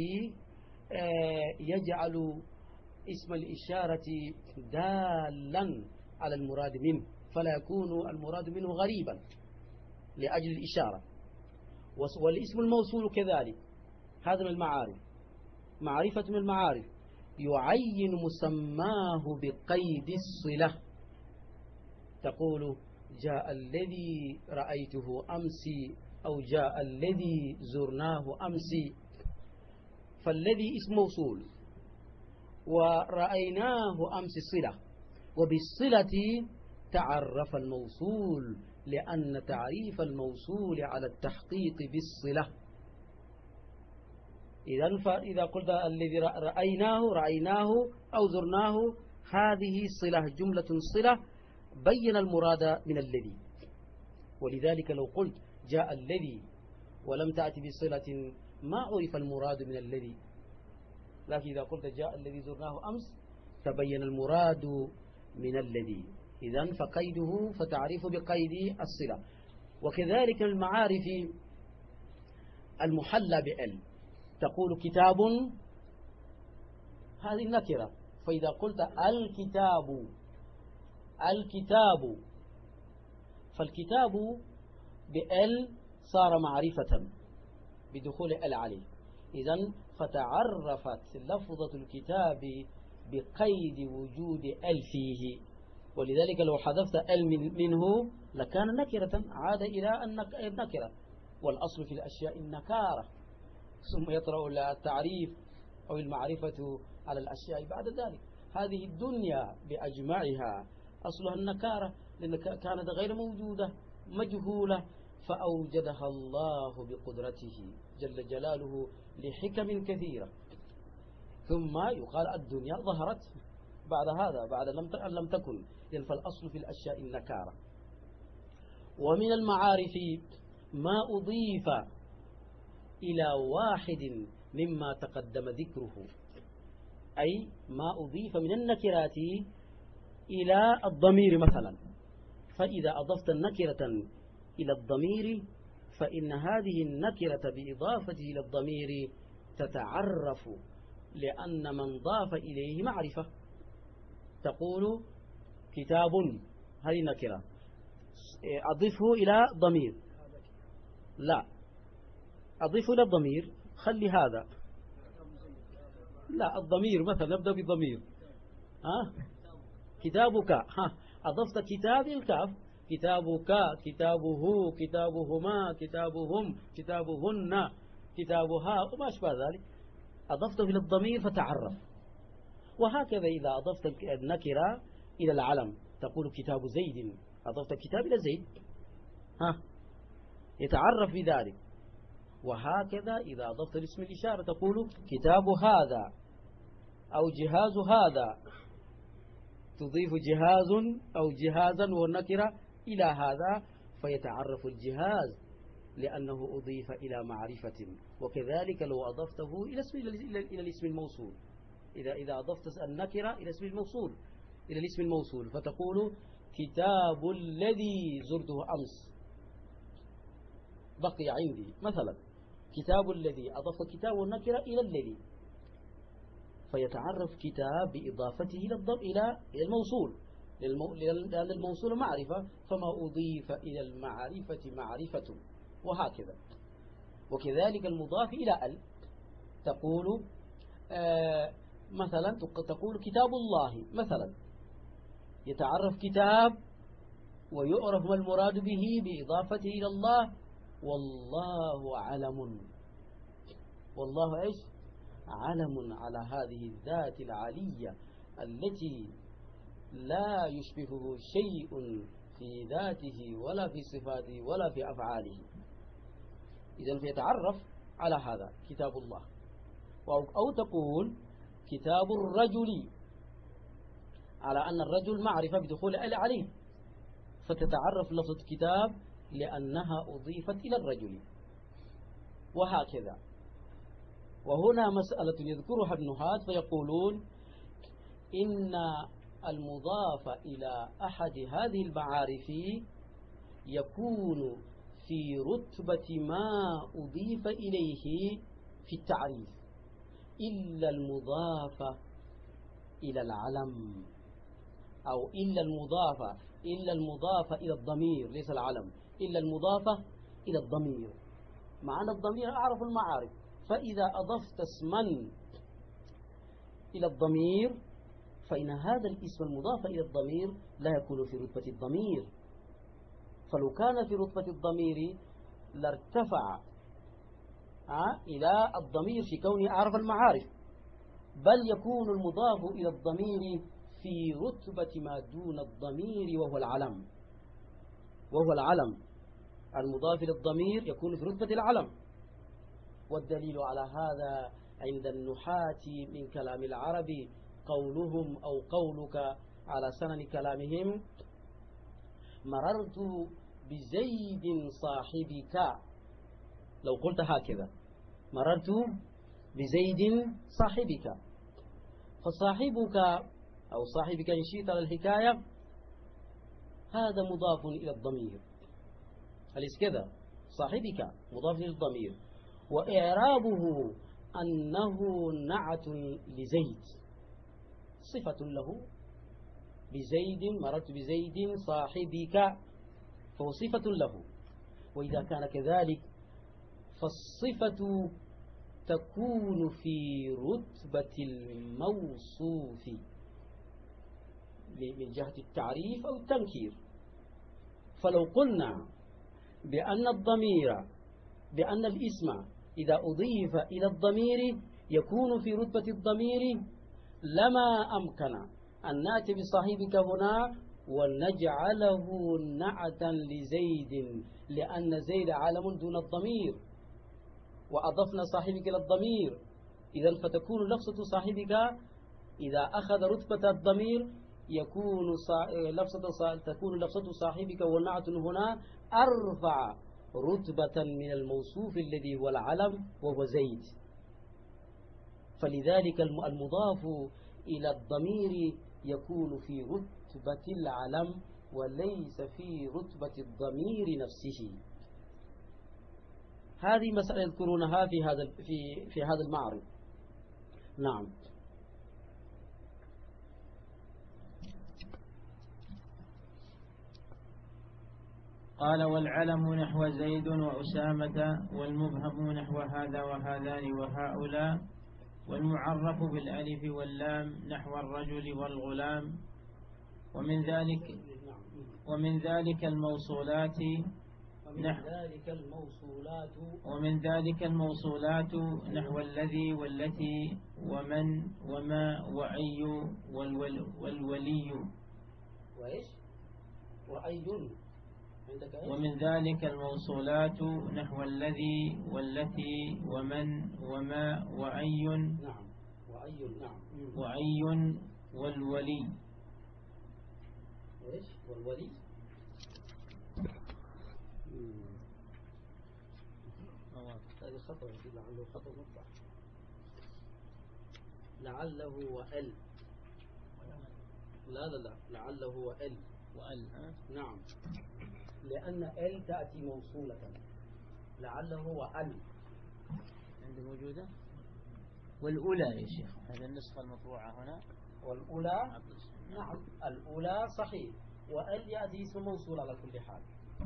يجعل اسم الإشارة دالا على المراد منه، فلا يكون المراد منه غريبا لأجل الإشارة. والاسم الموصول كذلك، هذا من المعارف. معرفة من المعارف يعين مسماه بقيد الصلة. تقول جاء الذي رأيته أمس، أو جاء الذي زرناه أمس. فالذي اسم موصول، ورأيناه أمس صلة، وبالصلة تعرف الموصول، لأن تعريف الموصول على التحقيق بالصلة. إذن فإذا قلت الذي رأيناه رأيناه أو زرناه، هذه صلة، جملة صلة بين المراد من الذي. ولذلك لو قلت جاء الذي ولم تأتي بصلة ما عرف المراد من الذي. لكن إذا قلت جاء الذي زرناه أمس تبين المراد من الذي. إذن فقيده فتعريف بقيد الصلة. وكذلك المعارف المحلى بأل، تقول كتاب، هذه النكرة. فإذا قلت الكتاب، الكتاب، فالكتاب بأل صار معرفة بدخول ال عليه. إذن فتعرفت لفظة الكتاب بقيد وجود ال فيه. ولذلك لو حذفت ال منه لكان نكرة، عاد إلى النكرة. والأصل في الأشياء النكارة، ثم يطرأ التعريف أو المعرفة على الأشياء بعد ذلك. هذه الدنيا بأجمعها أصلها النكارة، لأن كانت غير موجودة مجهولة، فأوجدها الله بقدرته جل جلاله لحكم كثيرة. ثم يقال الدنيا ظهرت بعد هذا، بعد أن لم تكن. فالأصل في الأشياء النكارة. ومن المعارف ما أضيف إلى واحد مما تقدم ذكره، أي ما أضيف من النكرات إلى الضمير مثلا. فإذا أضفت النكرة إلى الضمير فإن هذه النكرة بإضافته إلى الضمير تتعرف، لأن من ضاف إليه معرفة. تقول كتاب، هذه نكرة، أضفه إلى ضمير، لا أضفه إلى الضمير، خلي هذا، لا الضمير مثلا نبدأ بالضمير. ها كتابك، ها أضفت كتاب الكاف، كتابك، كتابه، كتابهما، كتابهم، كتابهن، كتابها وما أشبه ذلك، أضفته إلى الضمير فتعرف. وهكذا إذا أضفت النكرة إلى العلم، تقول كتاب زيد، أضفت الكتاب إلى زيد، ها يتعرف بذلك. وهكذا إذا أضفت الاسم الإشارة تقول كتاب هذا أو جهاز هذا، تضيف جهاز أو جهازا والنكرة إلى هذا فيتعرف الجهاز لأنه أضيف إلى معرفة. وكذلك لو أضفته إلى اسم إلى الاسم الموصول، إذا إذا أضفت النكرة إلى اسم الموصول إلى الاسم الموصول فتقول كتاب الذي زرته أمس بقي عندي مثلا، كتاب الذي أضف كتاب والنكرة إلى الذي، فيتعرف كتاب بإضافته إلى إلى إلى الموصول، لأن الموصول معرفة فما أضيف إلى المعرفة معرفة، وهكذا. وكذلك المضاف إلى ال تقول آه مثلا تقول كتاب الله مثلا، يتعرف كتاب ويعرف ما المراد به بإضافته إلى الله، والله علم، والله إيش علم على هذه الذات العالية التي لا يشبهه شيء في ذاته ولا في صفاته ولا في أفعاله. إذن فيتعرف على هذا كتاب الله. أو تقول كتاب الرجل على أن الرجل معرفة بدخول ال عليه، فتتعرف لفظة كتاب لأنها أضيفت إلى الرجل، وهكذا. وهنا مسألة يذكرها النحاة فيقولون إن المضاف إلى أحد هذه المعارف يكون في رتبة ما أضيف إليه في التعريف إلا المضاف إلى العلم، أو إلا المضاف إلا المضاف إلى الضمير، ليس العلم، إلا المضاف إلى الضمير. معنى الضمير أعرف المعارف، فإذا أضفت اسما إلى الضمير فإن هذا الاسم المضاف إلى الضمير لا يكون في رتبة الضمير، فلو كان في رتبة الضمير لارتفع إلى الضمير في كونه أعرف المعارف، بل يكون المضاف إلى الضمير في رتبة ما دون الضمير وهو العلم، وهو العلم المضاف إلى الضمير يكون في رتبة العلم. والدليل على هذا عند النحاة من كلام العرب قولهم أو قولك على سنن كلامهم مررت بزيد صاحبك، لو قلت هكذا مررت بزيد صاحبك، فصاحبك أو صاحبك إن شئت على الحكاية هذا مضاف إلى الضمير، أليس كذا؟ صاحبك مضاف إلى الضمير، وإعرابه أنه نعت لزيد صفة له، بزيد مررت بزيد صاحبك فهو صفة له. وإذا كان كذلك فالصفة تكون في رتبة الموصوف من جهة التعريف أو التنكير. فلو قلنا بأن الضمير بأن الاسم إذا أضيف إلى الضمير يكون في رتبة الضمير لما أمكن أن نأتي بصاحبك هنا ونجعله نعتا لزيد، لأن زيد عالم دون الضمير وأضفنا صاحبك إلى الضمير، إذن فتكون لفظة صاحبك إذا أخذ رتبة الضمير يكون لفظة تكون لفظة صاحبك والنعت هنا أرفع رتبة من الموصوف الذي هو العلم وهو زيد. فلذلك المضاف إلى الضمير يكون في رتبة العلم وليس في رتبة الضمير نفسه. هذه مسألة يذكرونها في هذا في في هذا المعرض. نعم. قال والعلم نحو زيد وأسامة، والمبهم نحو هذا وهذان وهؤلاء، والمعرف بالألف واللام نحو الرجل والغلام. ومن ذلك ومن ذلك الموصولات نحو ذلك الموصولات ومن ذلك الموصولات نحو الذي والتي ومن وما وأي والول والولي وإيش وأي ومن ذلك الموصولات نحو الذي والتي ومن وما وأي. نعم وأي. نعم وأي والولي. إيش والولي؟ هذه خطأ لعله خطأ مطبع. لعله وأل. لا لا لا لعله وأل. وأل نعم لأن ال تأتي موصولة. لعله وأل عندي موجودة. والأولى يا شيخ هذا النسخة المطبوعة هنا. والأولى نعم الأولى صحيح. وأل يأتي اسم موصول على كل حال.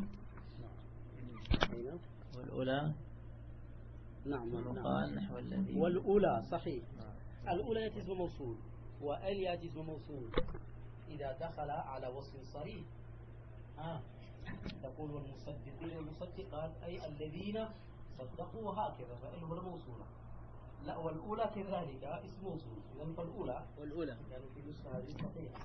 نعم والأولى نعم وقال نحو الذي. والأولى صحيح. الأولى يأتي اسم موصول وأل يأتي اسم موصول إذا دخل على وصف صريح. آه. تقول والمصدقين والمصدقات أي الذين صدقوا هكذا فإل هو موصولة. لا والأولى كذلك اسم موصول. إذن فالأولى والأولى يعني في النسخة هذه صحيحة.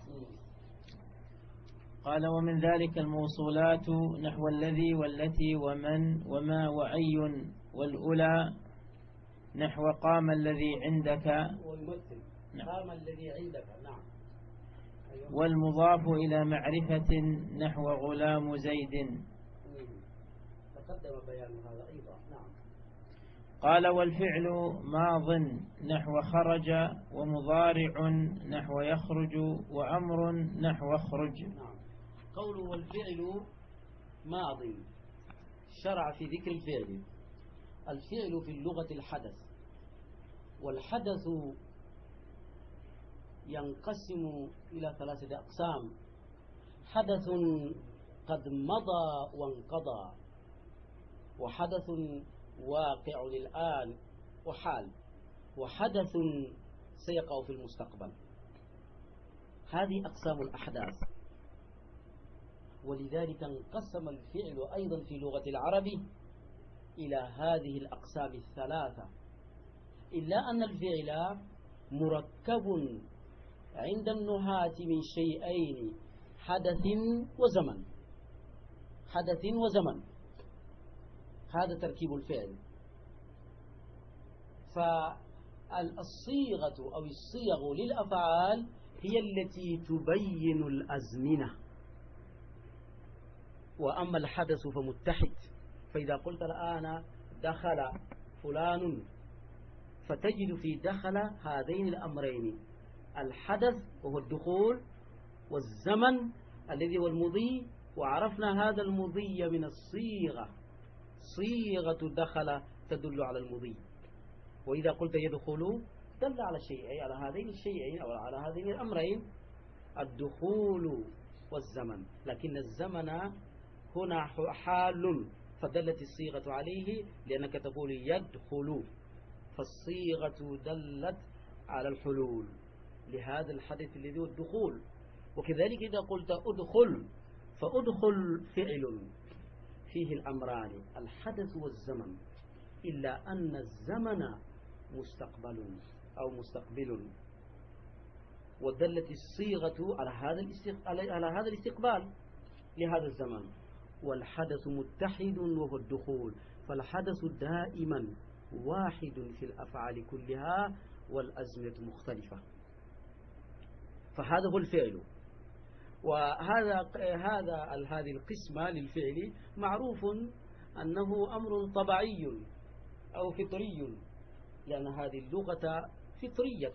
قال ومن ذلك الموصولات نحو الذي والتي ومن وما وأي والأولى نحو قام الذي عندك. ويمثل قام الذي عندك. نعم. والمضاف إلى معرفة نحو غلام زيد. تقدم بيان هذا أيضا. نعم. قال والفعل ماض نحو خرج ومضارع نحو يخرج وأمر نحو اخرج. نعم. قوله والفعل ماض شرع في ذكر الفعل. الفعل في اللغة الحدث، والحدث ينقسم إلى ثلاثة أقسام: حدث قد مضى وانقضى، وحدث واقع الآن وحال، وحدث سيقع في المستقبل. هذه أقسام الأحداث. ولذلك انقسم الفعل أيضا في لغة العرب إلى هذه الأقسام الثلاثة، إلا أن الفعل مركب عند النحاة من شيئين: حدث وزمن. حدث وزمن هذا تركيب الفعل. فالصيغة أو الصيغ للأفعال هي التي تبين الأزمنة، وأما الحدث فمتحد. فإذا قلت الآن دخل فلان، فتجد في دخل هذين الأمرين: الحدث وهو الدخول، والزمن الذي هو المضي. وعرفنا هذا المضي من الصيغة، صيغة دخل تدل على المضي. وإذا قلت يدخل دل على شيئين، على هذين الشيئين أو على هذين الأمرين: الدخول والزمن. لكن الزمن هنا حال فدلت الصيغة عليه، لأنك تقول يدخل، فالصيغة دلت على الحلول لهذا الحدث الذي هو الدخول. وكذلك إذا قلت أدخل، فأدخل فعل فيه الأمران: الحدث والزمن، إلا أن الزمن مستقبل أو مستقبل، ودلت الصيغة على هذا على هذا الاستقبال لهذا الزمن. والحدث متحد وهو الدخول، فالحدث دائما واحد في الأفعال كلها والأزمنة مختلفة. فهذا هو الفعل. وهذا هذا هذه القسمة للفعل معروف أنه أمر طبيعي أو فطري، لأن هذه اللغة فطرية.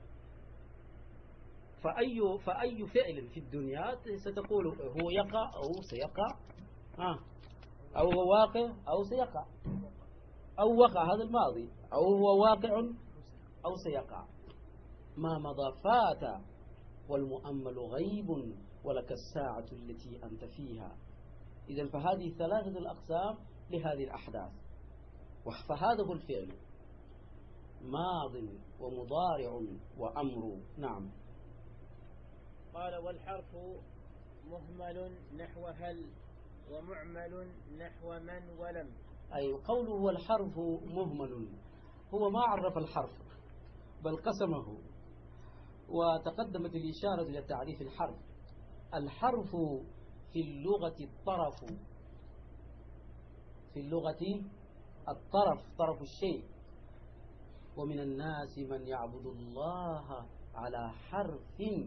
فأي فأي فعل في الدنيا ستقول هو يقع أو سيقع، ها أو هو واقع أو سيقع، أو وقع هذا الماضي، أو هو واقع أو سيقع. ما مضى فات، والمؤمل غيب، ولك الساعة التي أنت فيها. إذن فهذه ثلاثة الأقسام لهذه الأحداث. فهذا هو الفعل: ماض ومضارع وأمر. نعم. قال والحرف مهمل نحو هل، ومعمل نحو من ولم. أي قوله والحرف مهمل، هو ما عرف الحرف بل قسمه. وتقدمت الإشارة إلى تعريف الحرف. الحرف في اللغة الطرف، في اللغة الطرف، طرف الشيء. ومن الناس من يعبد الله على حرف،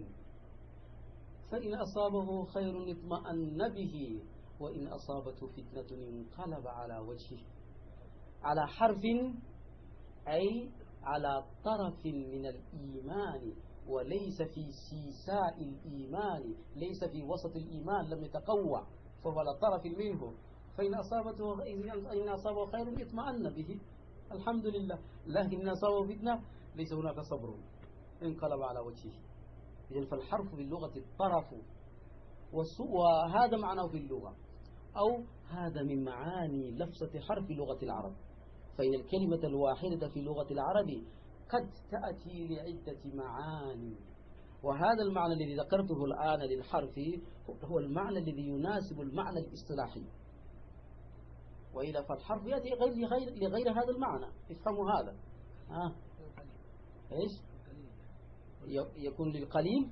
فإن أصابه خير اطمأن به وإن أصابته فتنة انقلب على وجهه. على حرف أي على طرف من الإيمان، وليس في سيساء الإيمان، ليس في وسط الإيمان، لم يتقوى، فهو على طرف منه. فإن أصابته إن أصابه خير اطمأن به، الحمد لله. لكن إن أصابه فتنة ليس هناك صبر، انقلب على وجهه. إذن فالحرف باللغة الطرف، وهذا معناه في اللغة، أو هذا من معاني لفظة حرف لغة العرب. فإن الكلمة الواحدة في لغة العرب قد تأتي لعدة معاني، وهذا المعنى الذي ذكرته الآن للحرف هو المعنى الذي يناسب المعنى الاصطلاحي، وإذا فالحرف يأتي غير لغير, لغير هذا المعنى. افهموا هذا. آه. إيش يكون للقليل؟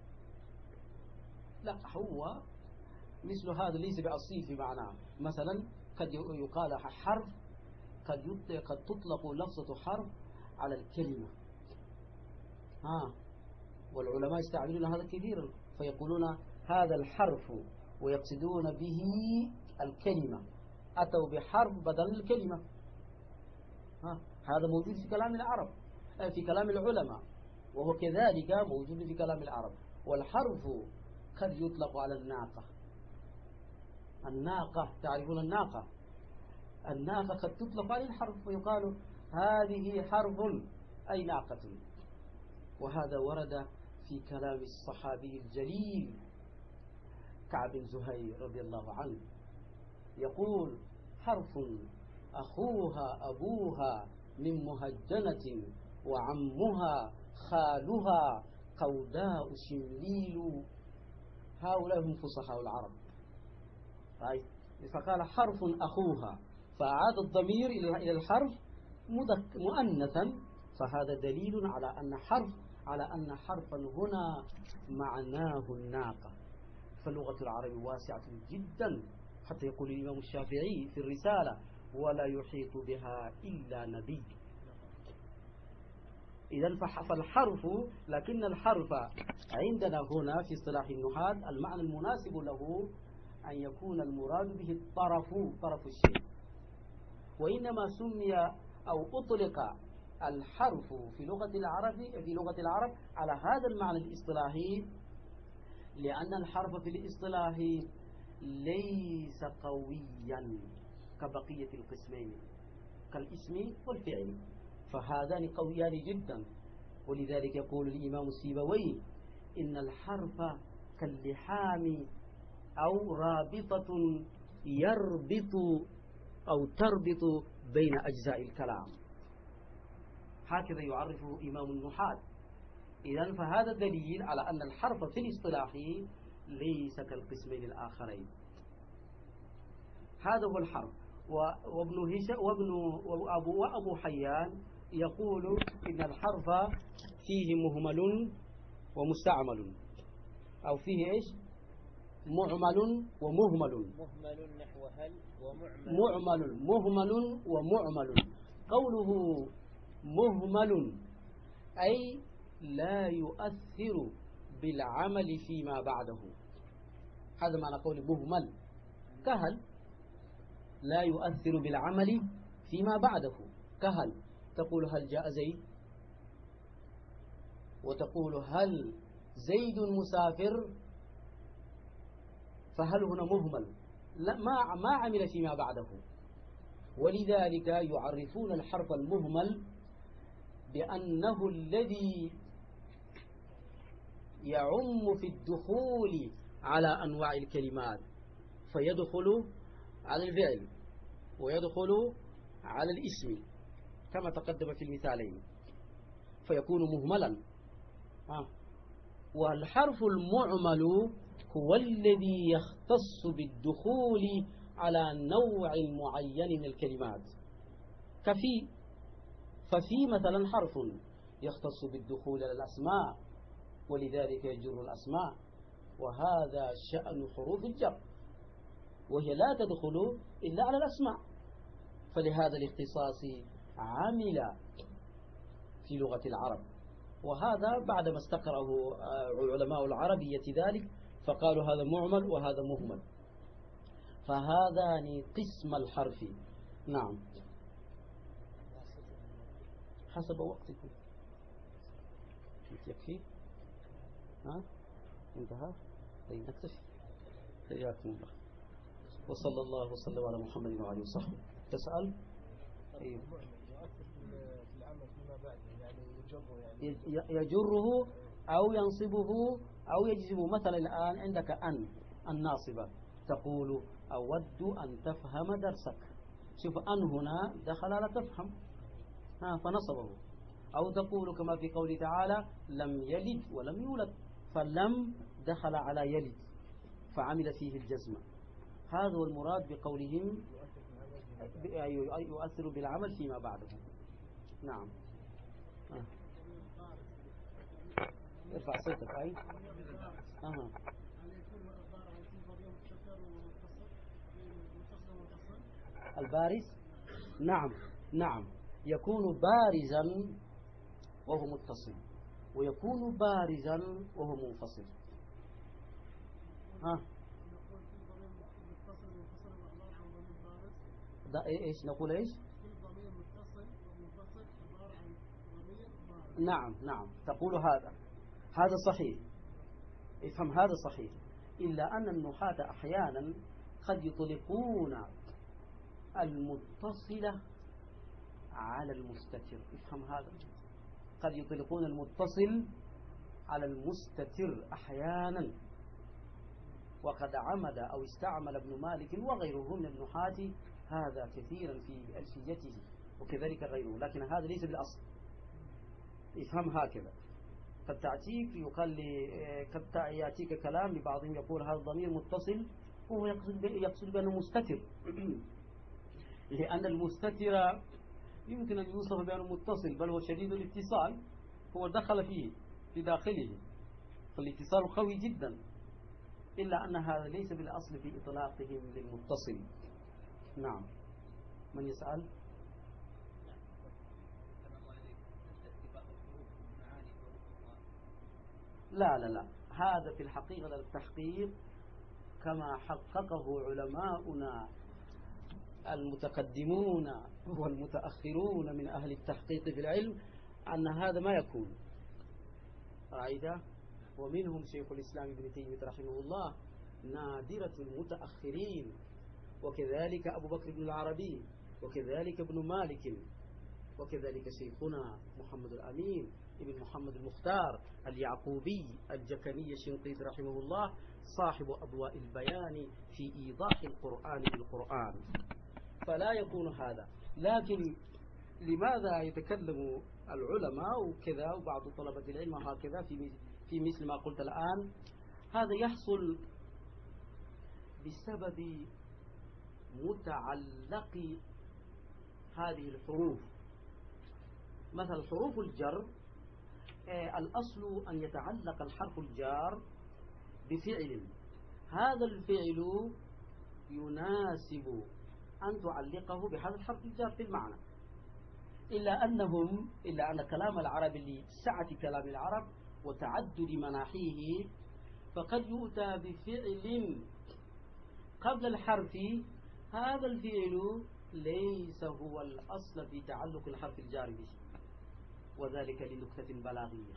لا، هو مثل هذا ليس بأصيل في معناه. مثلا قد يقال حرف، قد قد تطلق لفظة حرف على الكلمة. ها، والعلماء يستعملون هذا كثيرا، فيقولون هذا الحرف ويقصدون به الكلمة، أتوا بحرف بدل الكلمة. ها، هذا موجود في كلام العرب، في كلام العلماء، وهو كذلك موجود في كلام العرب. والحرف قد يطلق على الناقة. الناقة، تعرفون الناقة؟ الناقة قد تطلق على الحرف ويقال هذه حرف أي ناقة. وهذا ورد في كلام الصحابي الجليل كعب بن زهير رضي الله عنه، يقول حرف أخوها أبوها من مهجنة وعمها خالها قوداء شمليل. هؤلاء هم فصحاء العرب. فقال حرف أخوها، فأعاد الضمير إلى الحرف مؤنثا، فهذا دليل على أن حرف على أن حرفا هنا معناه الناقة. فلغة العرب واسعة جدا، حتى يقول الإمام الشافعي في الرسالة ولا يحيط بها إلا نبي. إذن فالحرف، لكن الحرف عندنا هنا في اصطلاح النحاة المعنى المناسب له أن يكون المراد به الطرف، طرف الشيء. وإنما سمي أو أطلق الحرف في لغة العرب في لغة العرب على هذا المعنى الاصطلاحي، لأن الحرف في الاصطلاح ليس قويا كبقية القسمين كالاسم والفعل، فهذان قويان جدا. ولذلك يقول الإمام السيبوي إن الحرف كاللحام أو رابطة يربط أو تربط بين أجزاء الكلام، هكذا يعرفه إمام النحاة. إذن فهذا دليل على أن الحرف في الاصطلاح ليس كالقسمين الآخرين. هذا هو الحرف. وابن هشام وابن وأبو وأبو حيان يقول إن الحرف فيه مهمل ومستعمل، أو فيه إيش؟ معمل ومهمل. مهمل نحو هل، ومعمل معمل مهمل ومعمل. قوله مهمل أي لا يؤثر بالعمل فيما بعده، هذا معنى قول مهمل. كهل لا يؤثر بالعمل فيما بعده، كهل تقول هل جاء زيد، وتقول هل زيد مسافر، فهل هنا مهمل، لا ما ما عمل فيما بعده. ولذلك يعرفون الحرف المهمل بأنه الذي يعم في الدخول على أنواع الكلمات، فيدخل على الفعل ويدخل على الاسم كما تقدم في المثالين، فيكون مهملا. آه. والحرف المعمل هو الذي يختص بالدخول على نوع معين من الكلمات، كفي. ففي مثلا حرف يختص بالدخول على الأسماء، ولذلك يجر الأسماء، وهذا شأن حروف الجر، وهي لا تدخل إلا على الأسماء، فلهذا الاختصاص عمل في لغة العرب. وهذا بعدما استقرأه علماء العربية ذلك فقالوا هذا معمل وهذا مهمل، فهذان قسم الحرف. نعم، حسب وقتكم يكفي. ها انتهى؟ طيب نكتفي. حياكم الله، وصلى الله وسلم على محمد وعلى اله وصحبه. تسأل؟ أيوه. يجره أو ينصبه أو يجزم. مثلا الآن عندك أن الناصبة تقول أود أن تفهم درسك. شوف أن هنا دخل على تفهم، ها فنصبه. أو تقول كما في قوله تعالى لم يلد ولم يولد، فلم دخل على يلد فعمل فيه الجزم. هذا هو المراد بقولهم يؤثر بالعمل فيما بعده. نعم. آه. ارفع صوتك. أي أها. البارز، نعم نعم، يكون بارزا وهو متصل، ويكون بارزا وهو منفصل. ها ده ايش نقول ايش؟ نعم نعم، تقول هذا هذا صحيح، افهم هذا صحيح، إلا أن النحاة أحيانا قد يطلقون المتصلة على المستتر. افهم هذا، قد يطلقون المتصل على المستتر أحيانا، وقد عمد أو استعمل ابن مالك وغيره من النحاة هذا كثيرا في ألفيته، وكذلك غيره، لكن هذا ليس بالأصل. افهم هكذا، قد تأتيك يقال لي قد يأتيك كلام لبعضهم يقول هذا ضمير متصل وهو يقصد يقصد بأنه مستتر لأن المستتر يمكن أن يوصف بأنه متصل، بل هو شديد الاتصال، هو دخل فيه في داخله، فالاتصال قوي جدا، إلا أن هذا ليس بالأصل في إطلاقهم للمتصل. نعم، من يسأل؟ لا لا لا، هذا في الحقيقة التحقيق كما حققه علماؤنا المتقدمون والمتأخرون من أهل التحقيق في العلم أن هذا ما يكون. رأيت؟ ومنهم شيخ الإسلام ابن تيمية رحمه الله، نادرة المتأخرين، وكذلك أبو بكر بن العربي، وكذلك ابن مالك، وكذلك شيخنا محمد الأمين ابن محمد المختار اليعقوبي الجكني الشنقيطي رحمه الله، صاحب أضواء البيان في إيضاح القرآن بالقرآن. فلا يكون هذا، لكن لماذا يتكلم العلماء وكذا وبعض طلبة العلم هكذا في في مثل ما قلت الآن؟ هذا يحصل بسبب متعلق هذه الحروف. مثل حروف الجر، الأصل أن يتعلق الحرف الجار بفعل، هذا الفعل يناسب أن تعلقه بهذا الحرف الجار في المعنى، إلا أنهم إلا أن كلام العرب لسعة كلام العرب وتعدد مناحيه، فقد يؤتى بفعل قبل الحرف، هذا الفعل ليس هو الأصل في تعلق الحرف الجار به، وذلك لنكتة بلاغية،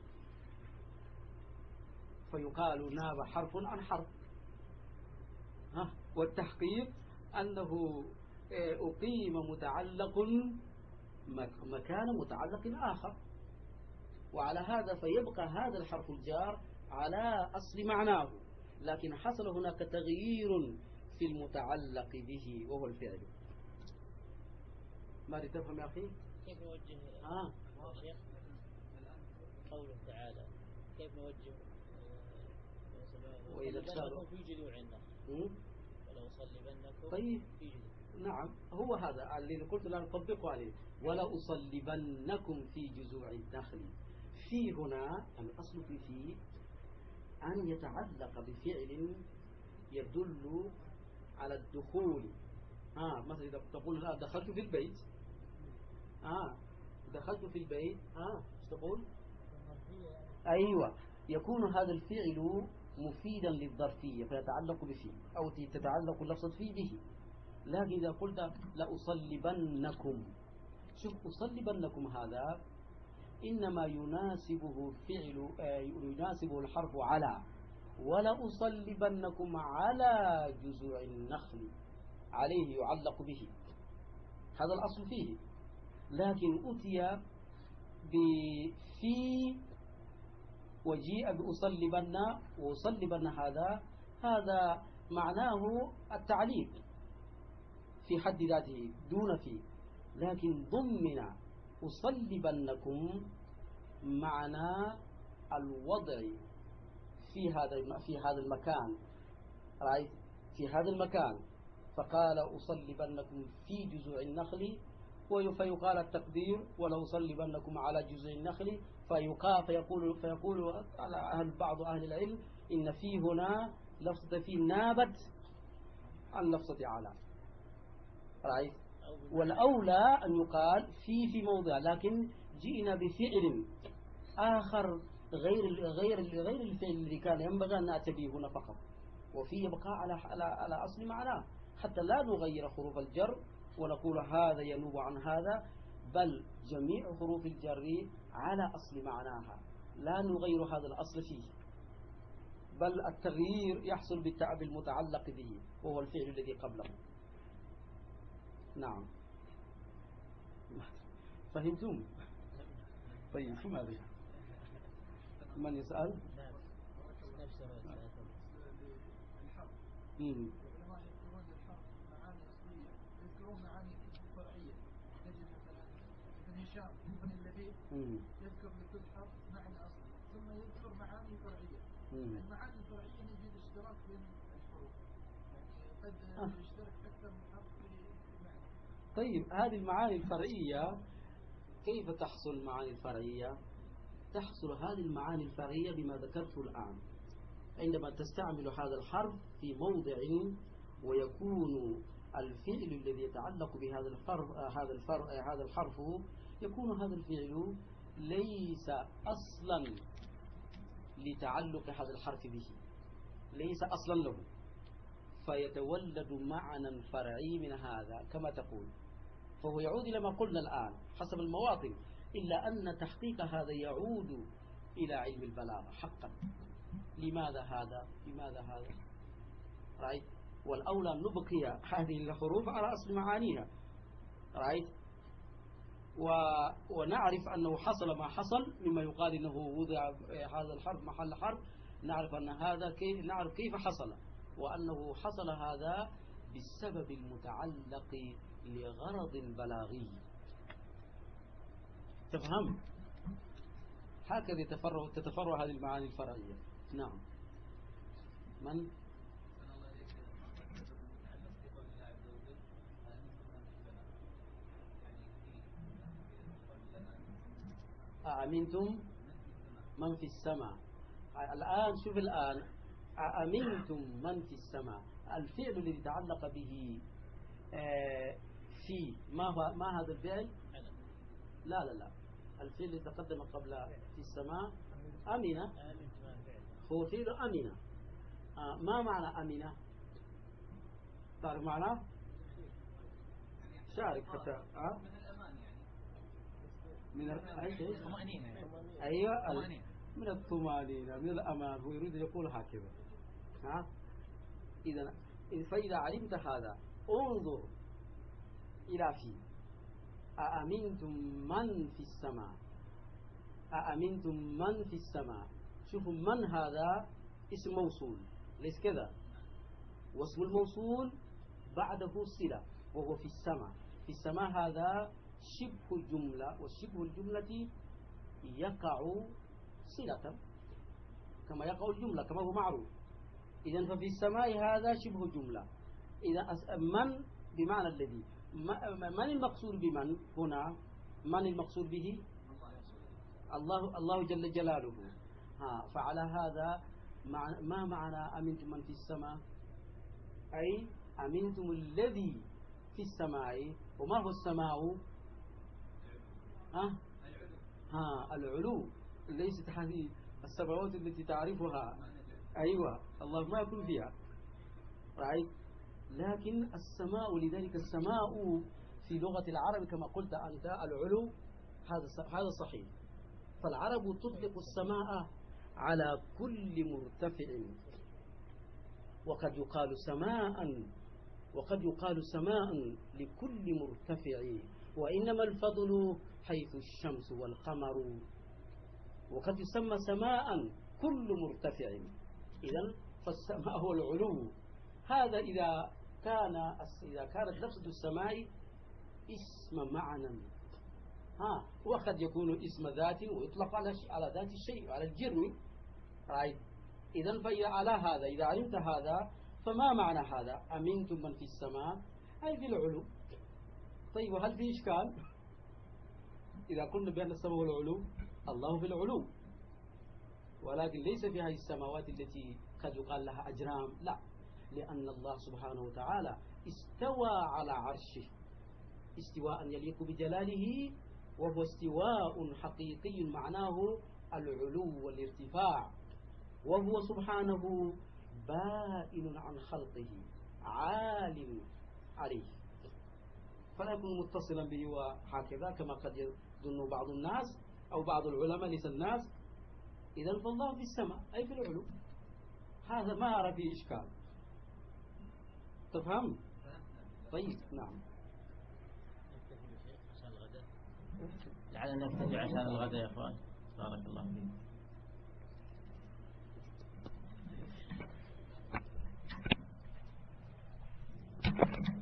فيقال ناب حرف عن حرف، ها والتحقيق أنه أقيم متعلق مكان متعلق آخر، وعلى هذا فيبقى هذا الحرف الجار على أصل معناه، لكن حصل هناك تغيير في المتعلق به وهو الفعل. ما تفهم يا أخي؟ كيف نوجه آه. يا شيخ قوله تعالى كيف نوجه وإذا ابتغوا في جذوع النخل ولو صلبنكم طيب في جذوع. نعم، هو هذا الذي قلت لا نطبقه عليه، ولا أصلبنكم في جذوع النخل. في هنا الأصل في في أن يتعلق بفعل يدل على الدخول. آه مثلا إذا تقول لا دخلت في البيت، آه دخلت في البيت، آه ايش تقول؟ أيوة، يكون هذا الفعل مفيدا للظرفية فيتعلق بفيه أو تتعلق اللفظة فيه به. لكن إذا قلت لأصلبنكم، شوف أصلبنكم هذا إنما يناسبه فعل آه يناسبه الحرف على، ولا أصلبنكم على جذوع النخل، عليه يعلق به، هذا الأصل فيه. لكن أتي بفي وجيء بأصلبن، وأصلبن هذا هذا معناه التعليق في حد ذاته دون فيه، لكن ضمن أصلبنكم معنى الوضع في هذا في هذا المكان، رأيت في هذا المكان، فقال أصلبنكم في جذوع النخل، فيقال التقدير ولا أصلبنكم على جذوع النخل، فيقال فيقول فيقول أهل بعض أهل العلم إن في هنا لفظة في نابت عن لفظة على، رأيت. والأولى أن يقال في في موضع، لكن جئنا بفعل آخر غير غير غير الفعل الذي كان ينبغي أن نأتي به هنا فقط، وفي يبقى على على على أصل معناه، حتى لا نغير حروف الجر ونقول هذا ينوب عن هذا، بل جميع حروف الجر على أصل معناها، لا نغير هذا الأصل فيه، بل التغيير يحصل بالتعب المتعلق به وهو الفعل الذي قبله. نعم، فهمتم؟ طيب شو هذه؟ من يسأل؟ امم العلماء يذكرون الحرف معاني أصلية، يذكرون معاني فرعية. تجد مثلا ابن هشام ابن اللبيب يذكر لكل حرف معنى أصلي ثم يذكر معاني فرعية. المعاني الفرعية يجد اشتراك بين الحروف، يعني قد آه. يشترك أكثر من حرف في معنى. طيب هذه المعاني الفرعية كيف تحصل المعاني الفرعية؟ تحصل هذه المعاني الفرعية بما ذكرته الآن، عندما تستعمل هذا الحرف في موضع ويكون الفعل الذي يتعلق بهذا الحرف هذا الفرع هذا الحرف يكون هذا الفعل ليس أصلا لتعلق هذا الحرف به، ليس أصلا له، فيتولد معنى فرعي من هذا كما تقول، فهو يعود إلى ما قلنا الآن حسب المواطن، إلا أن تحقيق هذا يعود إلى علم البلاغة حقا. لماذا هذا؟ لماذا هذا؟ رأيت؟ والأولى نبقي هذه الحروف على أصل معانيها، رأيت؟ و... ونعرف أنه حصل ما حصل مما يقال أنه وضع هذا الحرف محل حرف، نعرف أن هذا كيف نعرف كيف حصل، وأنه حصل هذا بالسبب المتعلق لغرض بلاغي. تفهم؟ هكذا تتفرع تتفرع هذه المعاني الفرعية. نعم. من؟ أأمنتم من في السماء. الآن شوف الآن، أأمنتم من في السماء، الفعل الذي تعلق به في ما هو ما هذا الفعل؟ لا لا لا الفعل اللي تقدم قبل في السماء أمنة، هو فعل أمنة. آه ما معنى أمنة؟ تعرف معناه؟ شارك حتى آه؟ من الأمان يعني، من أي شيء؟ الطمأنينة. أيوة من الطمأنينة، من الأمان، هو يريد يقول هكذا. ها؟ إذا فإذا علمت هذا انظر إلى في أأمنتم من في السماء، أأمنتم من في السماء، شوفوا من هذا اسم موصول ليس كذا، واسم الموصول بعده صلة وهو في السماء. في السماء هذا شبه الجملة، والشبه الجملة يقع صلة كما يقع الجملة كما هو معروف. إذن ففي السماء هذا شبه جملة. إذا من بمعنى الذي، من المقصود بمن هنا؟ من المقصود به؟ الله الله جل جلاله. ها فعلى هذا ما معنى أمنتم من في السماء؟ أي أمنتم الذي في السماء. وما هو السماء؟ ها ها العلو، ليست هذه السماوات التي تعرفها. أيوة، الله ما يكون فيها، رأيت. لكن السماء، لذلك السماء في لغة العرب كما قلت أنت العلو، هذا هذا صحيح. فالعرب تطلق السماء على كل مرتفع، وقد يقال سماء وقد يقال سماء لكل مرتفع، وإنما الفضل حيث الشمس والقمر. وقد يسمى سماء كل مرتفع. إذن فالسماء هو العلو. هذا إذا كان إذا كانت لفظة السماء اسم معنى، ها وقد يكون اسم ذات ويطلق على على ذات الشيء، على الجرم. رايت. إذن فإذا على هذا، إذا علمت هذا، فما معنى هذا؟ أمنتم من في السماء أي في العلو. طيب، وهل في إشكال إذا قلنا بأن السماء هو العلو؟ الله في العلو، ولكن ليس في هذه السماوات التي قد يقال لها أجرام، لا، لأن الله سبحانه وتعالى استوى على عرشه استواء يليق بجلاله، وهو استواء حقيقي معناه العلو والارتفاع، وهو سبحانه بائن عن خلقه عالم عليه، فلا يكون متصلا به وهكذا كما قد يظن بعض الناس أو بعض العلماء، ليس الناس. إذن فالله في السماء أي في العلو، هذا ما أرى فيه إشكال. تفهم؟ طيب، نعم. لعلنا نكتفي عشان الغداء يا اخوان. بارك الله فيكم.